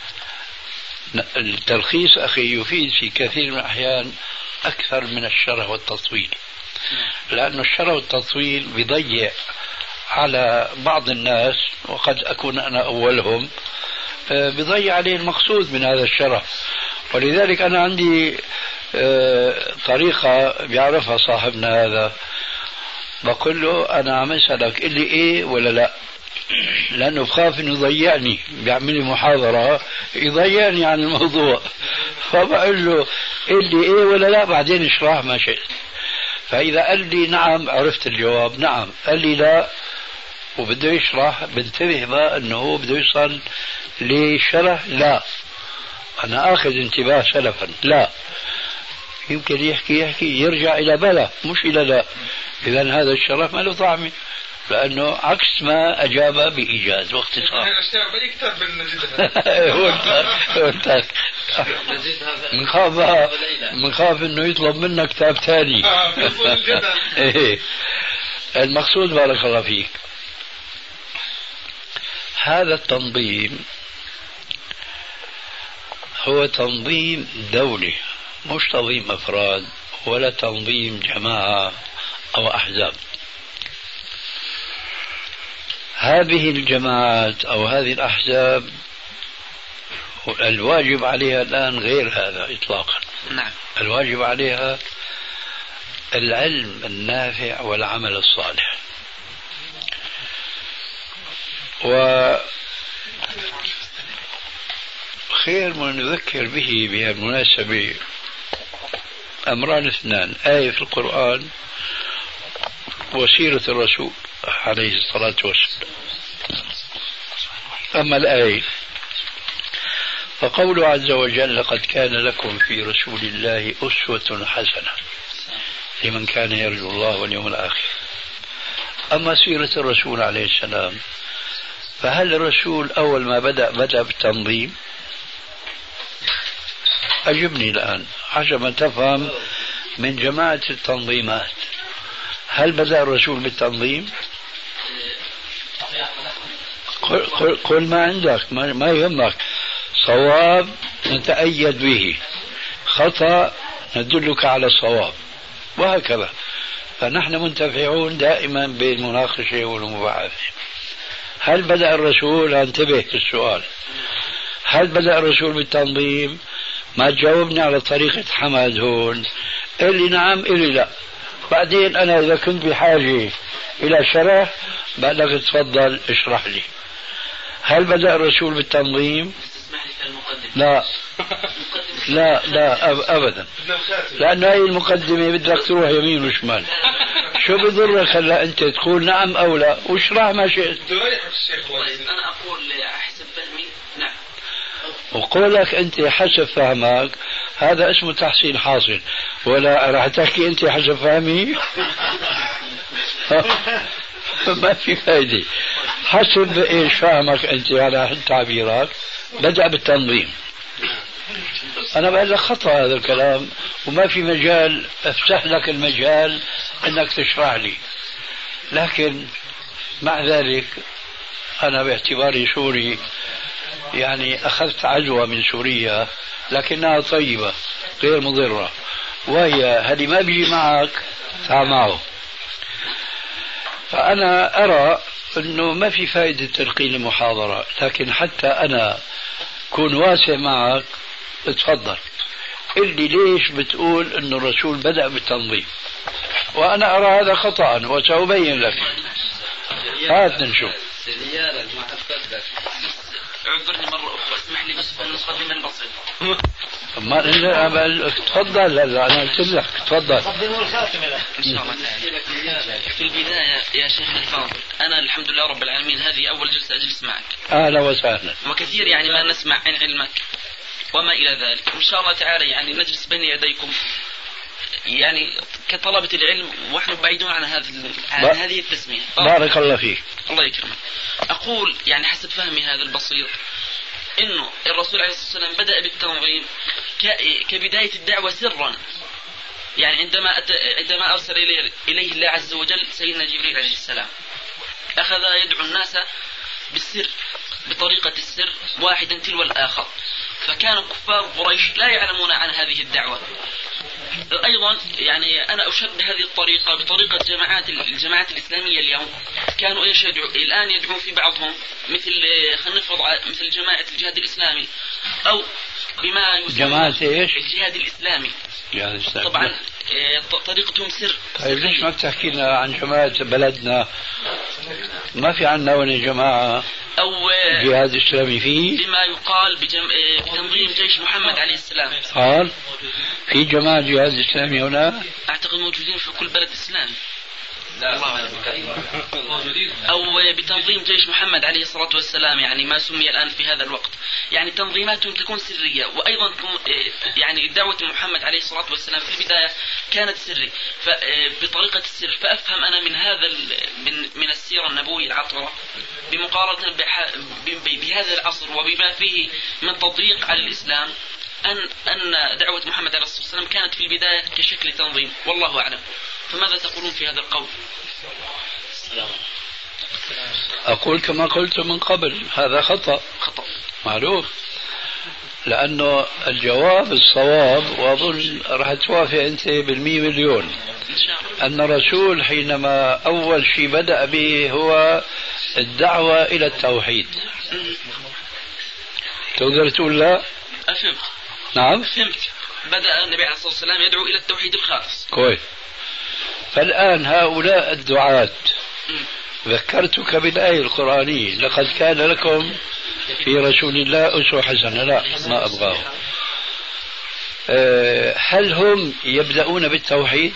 التلخيص أخي يفيد في كثير من الأحيان أكثر من الشرح والتطويل، لأن الشرح والتطويل بيضيع على بعض الناس وقد أكون أنا أولهم، بيضيع عليه المقصود من هذا الشرح. ولذلك أنا عندي طريقة بيعرفها صاحبنا هذا، بقول له أنا عم أسألك اللي إيه ولا لا، لأنه بخاف إنه يضيعني، بيعمل لي محاضرة يضيعني عن الموضوع، فبقول له اللي إيه ولا لا بعدين اشرح ما شئت. فإذا قال لي نعم عرفت الجواب نعم، قال لي لا وبده يشرح، بنتبه بقى أنه هو بده يوصل لشرح لا، أنا أخذ انتباه سلفا لا، يمكن يحكي يرجع إلى بلا مش إلى لا، إذا هذا الشرف ما له طعمه، لأنه عكس ما أجاب بإيجاز واختصار. منخاف إنه يطلب منك كتاب ثاني. المقصود بارك الله فيك، هذا التنظيم هو تنظيم دولي، مش تنظيم أفراد ولا تنظيم جماعة أو أحزاب. هذه الجماعات أو هذه الأحزاب الواجب عليها الآن غير هذا إطلاقا. نعم. الواجب عليها العلم النافع والعمل الصالح. وخير ما نذكر به بهالمناسبة أمران اثنان، آية في القرآن وسيرة الرسول عليه الصلاة والسلام. أما الآية فقوله عز وجل لقد كان لكم في رسول الله أسوة حسنة لمن كان يرجو الله واليوم الآخر. أما سيرة الرسول عليه السلام فهل الرسول أول ما بدأ بالتنظيم؟ أجبني الآن حسب ما تفهم من جماعة التنظيمات، هل بدأ الرسول بالتنظيم؟ قل ما عندك، ما يهمك، صواب نتأيد به، خطأ ندلك على الصواب، وهكذا. فنحن منتفعون دائما بالمناقشة والمباحثة. هل بدأ الرسول؟ انتبه للسؤال، هل بدأ الرسول بالتنظيم؟ ما تجاوبني على طريقة حمد هون، اللي نعم اللي لا، بعدين أنا إذا كنت بحاجة إلى شرح بقول لك تفضل اشرح لي. هل بدأ الرسول بالتنظيم؟ لا لا لا أبدا، لأن هاي المقدمة بدك تروح يمين وشمال، شو بضرك هلا أنت تقول نعم أو لا واشرح ما شئت. أنا أقول حسب فهمي نعم، وقولك أنت حسب فهمك هذا اسمه تحصيل حاصل، ولا راح تحكي أنت حسب فهمي ما في فايدة. حسب إيش فهمك أنت على تعبيرك بدأ بالتنظيم. أنا بقول لك خطأ هذا الكلام، وما في مجال أفتح لك المجال أنك تشرح لي، لكن مع ذلك أنا باعتباري سوري يعني أخذت عزوة من سوريا لكنها طيبة غير مضرة، وهي هذه ما بيجي معك تعال معه. فأنا أرى أنه ما في فائدة تلقين المحاضرة، لكن حتى أنا كون واسع معك اتفضل اللي ليش بتقول أنه الرسول بدأ بالتنظيم. وأنا أرى هذا خطأ وسأبين لك. هات نشوف. اعذرني مرة أخرى، اسمح لي بس نقدم البسيط. تفضل. لا أنا قلت لك تفضل. إن شاء الله تعالى. في البداية يا شيخنا الفاضل، أنا الحمد لله رب العالمين هذه أول جلسة أجلس معك. أهلا وسهلا. وكثير يعني ما نسمع عن علمك وما إلى ذلك، إن شاء الله تعالى يعني نجلس بين يديكم يعني كطلبة العلم ونحن بعيدون عن هذه التسمية. بارك الله فيك. الله يكرمك. أقول يعني حسب فهمي هذا البسيط إنه الرسول عليه الصلاة والسلام بدأ بالتنظيم كبداية الدعوة سرا، يعني عندما أرسل إليه الله عز وجل سيدنا جبريل عليه السلام، أخذ يدعو الناس بالسر بطريقة السر واحدا تلو الآخر، فكان كفار قريش لا يعلمون عن هذه الدعوة. أيضا يعني أنا أشبه هذه الطريقة بطريقة الجماعات الإسلامية اليوم، كانوا إيش الآن يدعون في بعضهم مثل خلينا نفرض مثل جماعة الجهاد الإسلامي أو بما يسمى جماعة إيش؟ الجهاد الإسلامي. يعني طبعا طريقتهم سر. طيب ليش ما بتحكي لنا عن جماعة بلدنا؟ ما في عندنا ولا جماعة أو جهاد إسلامي فيه بما يقال بتنظيم جيش محمد عليه السلام. قال في جماعة جهاد إسلامي هنا؟ أعتقد موجودين في كل بلد إسلامي. أو بتنظيم جيش محمد عليه الصلاة والسلام، يعني ما سمي الآن في هذا الوقت، يعني تنظيماتهم تكون سرية، وأيضا يعني دعوة محمد عليه الصلاة والسلام في البداية كانت سرية بطريقة السر. فأفهم أنا من هذا من السيرة النبوية العطرة بمقارنة بهذا العصر وبما فيه من تضييق على الإسلام أن دعوة محمد عليه الصلاة والسلام كانت في البداية كشكل تنظيم، والله أعلم. فماذا تقولون في هذا القول؟ أقول كما قلت من قبل، هذا خطأ معروف، لأنه الجواب الصواب، وأظن راح توافق أنت بالمية مليون، أن الرسول حينما أول شيء بدأ به هو الدعوة إلى التوحيد. تقدر تقول لا؟ أفهمت. نعم فهمت. بدأ النبي عليه الصلاة والسلام يدعو إلى التوحيد الخالص. كويس. فالآن هؤلاء الدعاة ذكرتك بالآية القرآنية: لقد كان لكم في رسول الله أسوة حسنة. لا، ما أبغاه. هل هم يبدأون بالتوحيد؟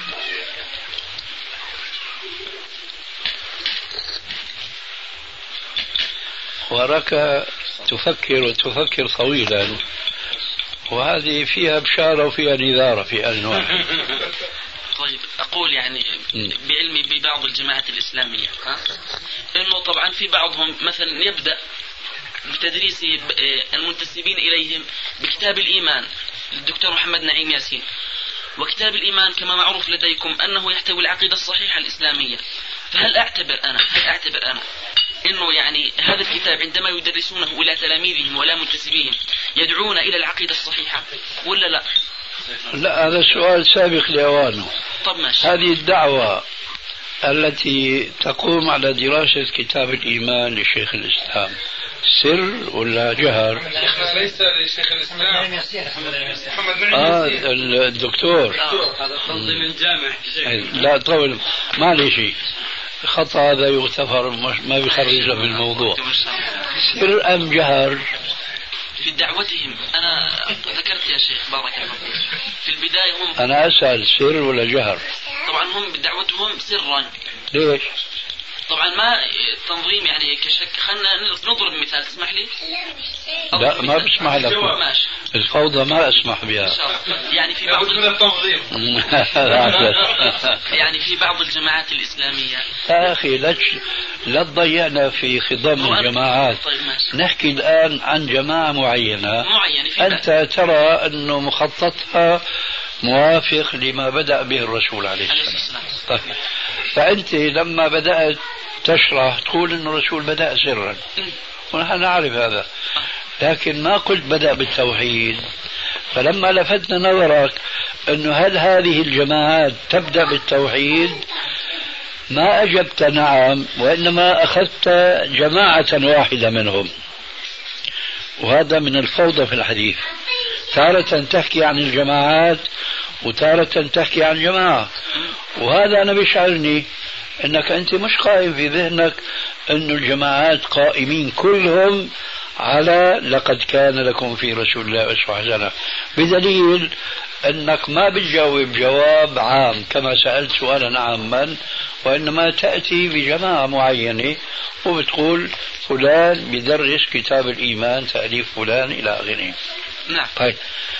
وراك تفكر طويلا، وهذه فيها بشارة وفيها نذارة في آن واحد. طيب أقول يعني بعلمي ببعض الجماعات الإسلامية إنه طبعا في بعضهم مثلا يبدأ بتدريس المنتسبين إليهم بكتاب الإيمان للدكتور محمد نعيم ياسين. وكتاب الإيمان كما معروف لديكم أنه يحتوي العقيدة الصحيحة الإسلامية. فهل أعتبر أنا إنه يعني هذا الكتاب عندما يدرسونه إلى تلاميذهم ولا منتسبيهم يدعون إلى العقيدة الصحيحة ولا لا؟ لا، هذا سؤال سابق لأوانه. طب ماشي. هذه الدعوة التي تقوم على دراسة كتاب الإيمان لشيخ الإسلام سر ولا جهر؟ ليس لشيخ الإسلام محمد الدكتور. هذا تنظيم الجامع. لا طول معلش، خطأ هذا يغتفر، ما بيخرجنا بالموضوع. سر أم جهر؟ في دعوتهم أنا ذكرت يا شيخ بارك الله فيك في البداية هم، أنا أسأل سر ولا جهر؟ طبعا هم بدعوتهم سرا. ليش؟ طبعا ما تنظيم يعني كشك. خلنا نضرب مثال، تسمح لي؟ لا ما بسمح لك. الفوضى ما أسمح بها. يعني في بعض التنظيم يعني في بعض الجماعات الإسلامية يا أخي لا تضيعنا في خضم الجماعات. طيب نحكي الآن عن جماعة معينة أنت ترى أنه مخططها موافق لما بدأ به الرسول عليه السلام. طيب. فأنت لما بدأت تشرح تقول أن الرسول بدأ سرا، ونحن نعرف هذا، لكن ما قلت بدأ بالتوحيد. فلما لفتنا نظرك أنه هل هذه الجماعات تبدأ بالتوحيد، ما أجبت نعم، وإنما أخذت جماعة واحدة منهم. وهذا من الفوضى في الحديث، تارة تحكي عن الجماعات وتارة تحكي عن جماعة. وهذا أنا بيشعرني أنك أنت مش قائم في ذهنك أن الجماعات قائمين كلهم على لقد كان لكم في رسول الله أسوة حسنة، بدليل أنك ما بتجاوب جواب عام كما سألت سؤالا عاما، وإنما تأتي بجماعة معينة وبتقول فلان بدرس كتاب الإيمان تأليف فلان إلى آخره. نعم. طيب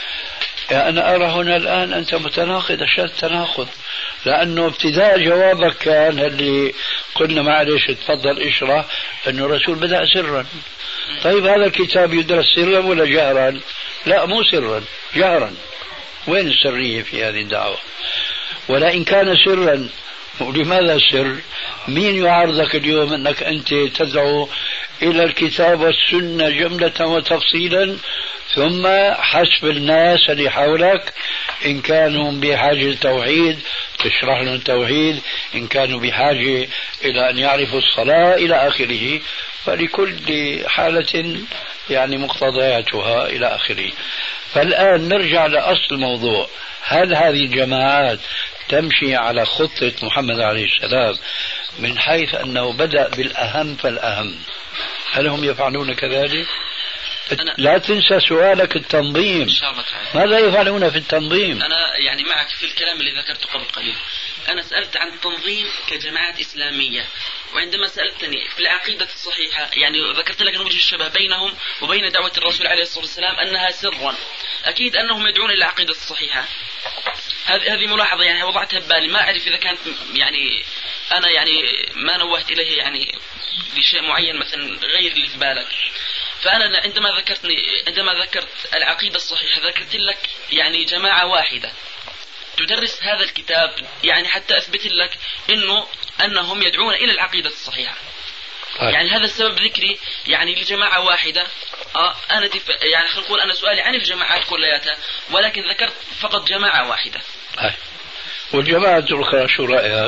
أنا أرى هنا الآن أنت متناقض أشد التناقض، لأنه ابتداء جوابك كان اللي قلنا معلش تفضل اشرح أنه الرسول بدأ سرا. طيب هذا الكتاب يدرس سرا ولا جهرا؟ لا مو سرا، جهرا. وين السرية في هذه الدعوة؟ ولا إن كان سرا ولماذا سر؟ مين يعارضك اليوم أنك أنت تدعو إلى الكتاب والسنة جملة وتفصيلا، ثم حسب الناس اللي حولك إن كانوا بحاجة للتوحيد تشرح لهم التوحيد، إن كانوا بحاجة إلى أن يعرفوا الصلاة إلى آخره، فلكل حالة يعني مقتضياتها إلى آخره. فالآن نرجع لأصل الموضوع، هل هذه الجماعات تمشي على خطة محمد عليه السلام من حيث أنه بدأ بالأهم فالأهم؟ هل هم يفعلون كذلك؟ لا تنسى سؤالك التنظيم، ماذا يفعلون في التنظيم؟ أنا يعني معك في الكلام اللي ذكرته قبل قليل. أنا سألت عن التنظيم كجماعات إسلامية، وعندما سألتني في العقيدة الصحيحة يعني ذكرت لك أن وجه الشبه بينهم وبين دعوة الرسول عليه الصلاة والسلام أنها سرا، أكيد أنهم يدعون إلى العقيدة الصحيحة. هذه ملاحظة يعني وضعتها ببالي، ما أعرف إذا كانت يعني أنا يعني ما نوهت إليه يعني بشيء معين مثلا غير اللي في بالك. فأنا عندما ذكرت العقيدة الصحيحة ذكرت لك يعني جماعة واحدة تدرس هذا الكتاب، يعني حتى أثبت لك أنهم يدعون إلى العقيدة الصحيحة. يعني هذا السبب ذكري يعني لجماعة واحدة. أنا يعني خلينا نقول أنا سؤالي عن الجماعات كلياتها، ولكن ذكرت فقط جماعة واحدة. والجماعة الأخرى شو رأيك؟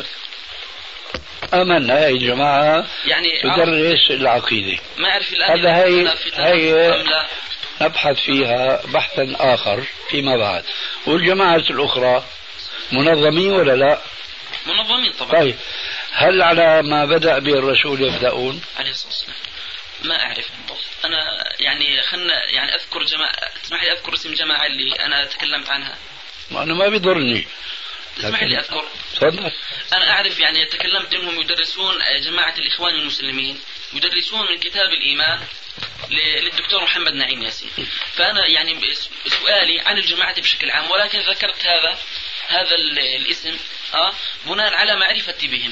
أمنا هاي الجماعة يعني تدرس العقيدة، ما أعرف الآن هي نبحث فيها بحثا آخر فيما بعد. والجماعة الأخرى منظمين ولا لا؟ منظمين طبعا. طيب هل على ما بدأ به الرسول يبدأون؟ عليه الصلاة والسلام ما أعرف بالضبط. أنا يعني خلنا يعني أذكر جماعة، تسمح لي أذكر اسم جماعة اللي أنا تكلمت عنها؟ أنا ما بيضرني، تسمح لي أذكر؟ تفضل. أنا أعرف يعني تكلمت أنهم يدرسون جماعة الإخوان المسلمين، يدرسون من كتاب الإيمان للدكتور محمد نعيم ياسين. فأنا يعني سؤالي عن الجماعة بشكل عام، ولكن ذكرت هذا الاسم بناء على معرفتي بهم.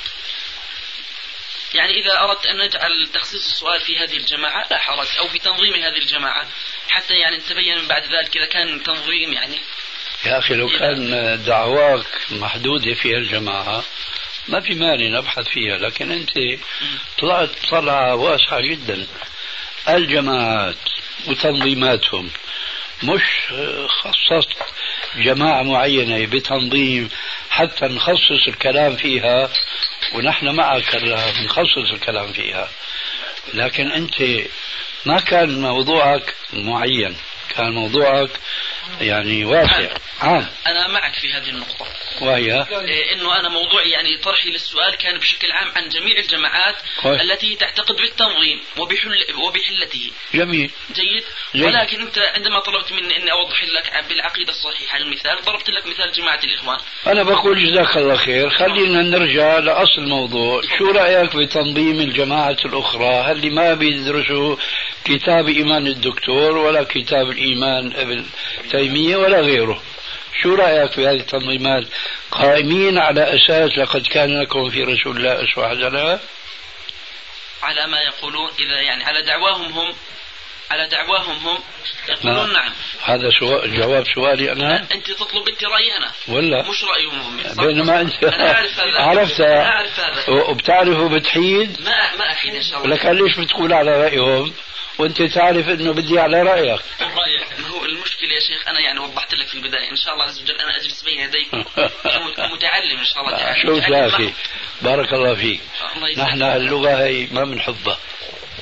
يعني إذا أردت أن نجعل تخصيص السؤال في هذه الجماعة لا حرج، أو في تنظيم هذه الجماعة حتى يعني نتبين من بعد ذلك إذا كان تنظيم يعني. يا أخي لو كان دعواك محدودة في الجماعة ما في مانع نبحث فيها، لكن أنت طلعت طلعة واسعة جدا. الجماعات وتنظيماتهم مش خصصت جماعة معينة بتنظيم حتى نخصص الكلام فيها، ونحن معك نخصص الكلام فيها، لكن أنت ما كان موضوعك معين، كان موضوعك يعني واسع عام. أنا معك في هذه النقطة، وهي إنه أنا موضوعي يعني طرحي للسؤال كان بشكل عام عن جميع الجماعات التي تعتقد بالتنظيم وبحلته. جميل جيد. ولكن أنت عندما طلبت مني أني أوضح لك بالعقيدة الصحيحة المثال، ضربت لك مثال جماعة الإخوان. أنا بقول جزاك الله خير، خلينا نرجع لأصل الموضوع. شو رأيك بتنظيم الجماعة الأخرى اللي ما بيدرسوا كتاب إيمان الدكتور ولا كتاب الإيمان ابن تيمية ولا غيره؟ شو رأيك في هذه التنظيمات قائمين على أساس لقد كان لكم في رسول الله أسوة حسنة؟ على ما يقولون، إذا يعني على دعواهم هم يقولون نعم. هذا جواب سؤالي أنا. أنت تطلب أنت رأيي أنا ولا مش رأيهم هم؟ بينما أنت عرفت وبتعرفه بتحيد. ما أحيد إن شاء الله. لك ليش بتقول على رأيهم وأنت تعرف إنه بدي على رأيك؟ هو المشكلة يا شيخ أنا يعني وضحت لك في البداية، إن شاء الله عز وجل أنا أجلس بين يديك متعلم إن شاء الله تعالى. شوف يا أخي بارك الله فيك، نحن اللغة هي ما بنحبها.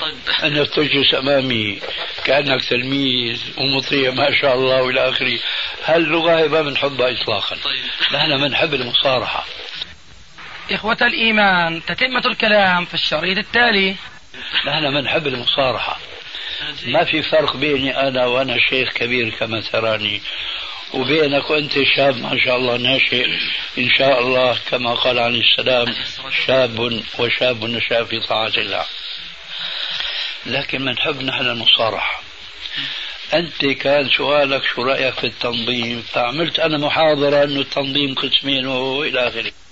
طيب. أنك تجلس أمامي كأنك تلميذ ومطيع ما شاء الله وإلى آخره. هاللغة ما بنحبها إطلاقا. طيب. نحن بنحب المصارحة. إخوة الإيمان، تتمة الكلام في الشريط التالي. نحن بنحب المصارحة. ما في فرق بيني أنا وأنا شيخ كبير كما تراني وبينك وأنت شاب ما شاء الله ناشئ إن شاء الله كما قال عليه السلام شاب وشاب نشأ في طاعة الله. لكن بنحب نحن المصارحة. أنت كان سؤالك شو رأيك في التنظيم، فعملت أنا محاضرة أنه التنظيم قسمين وإلى آخره.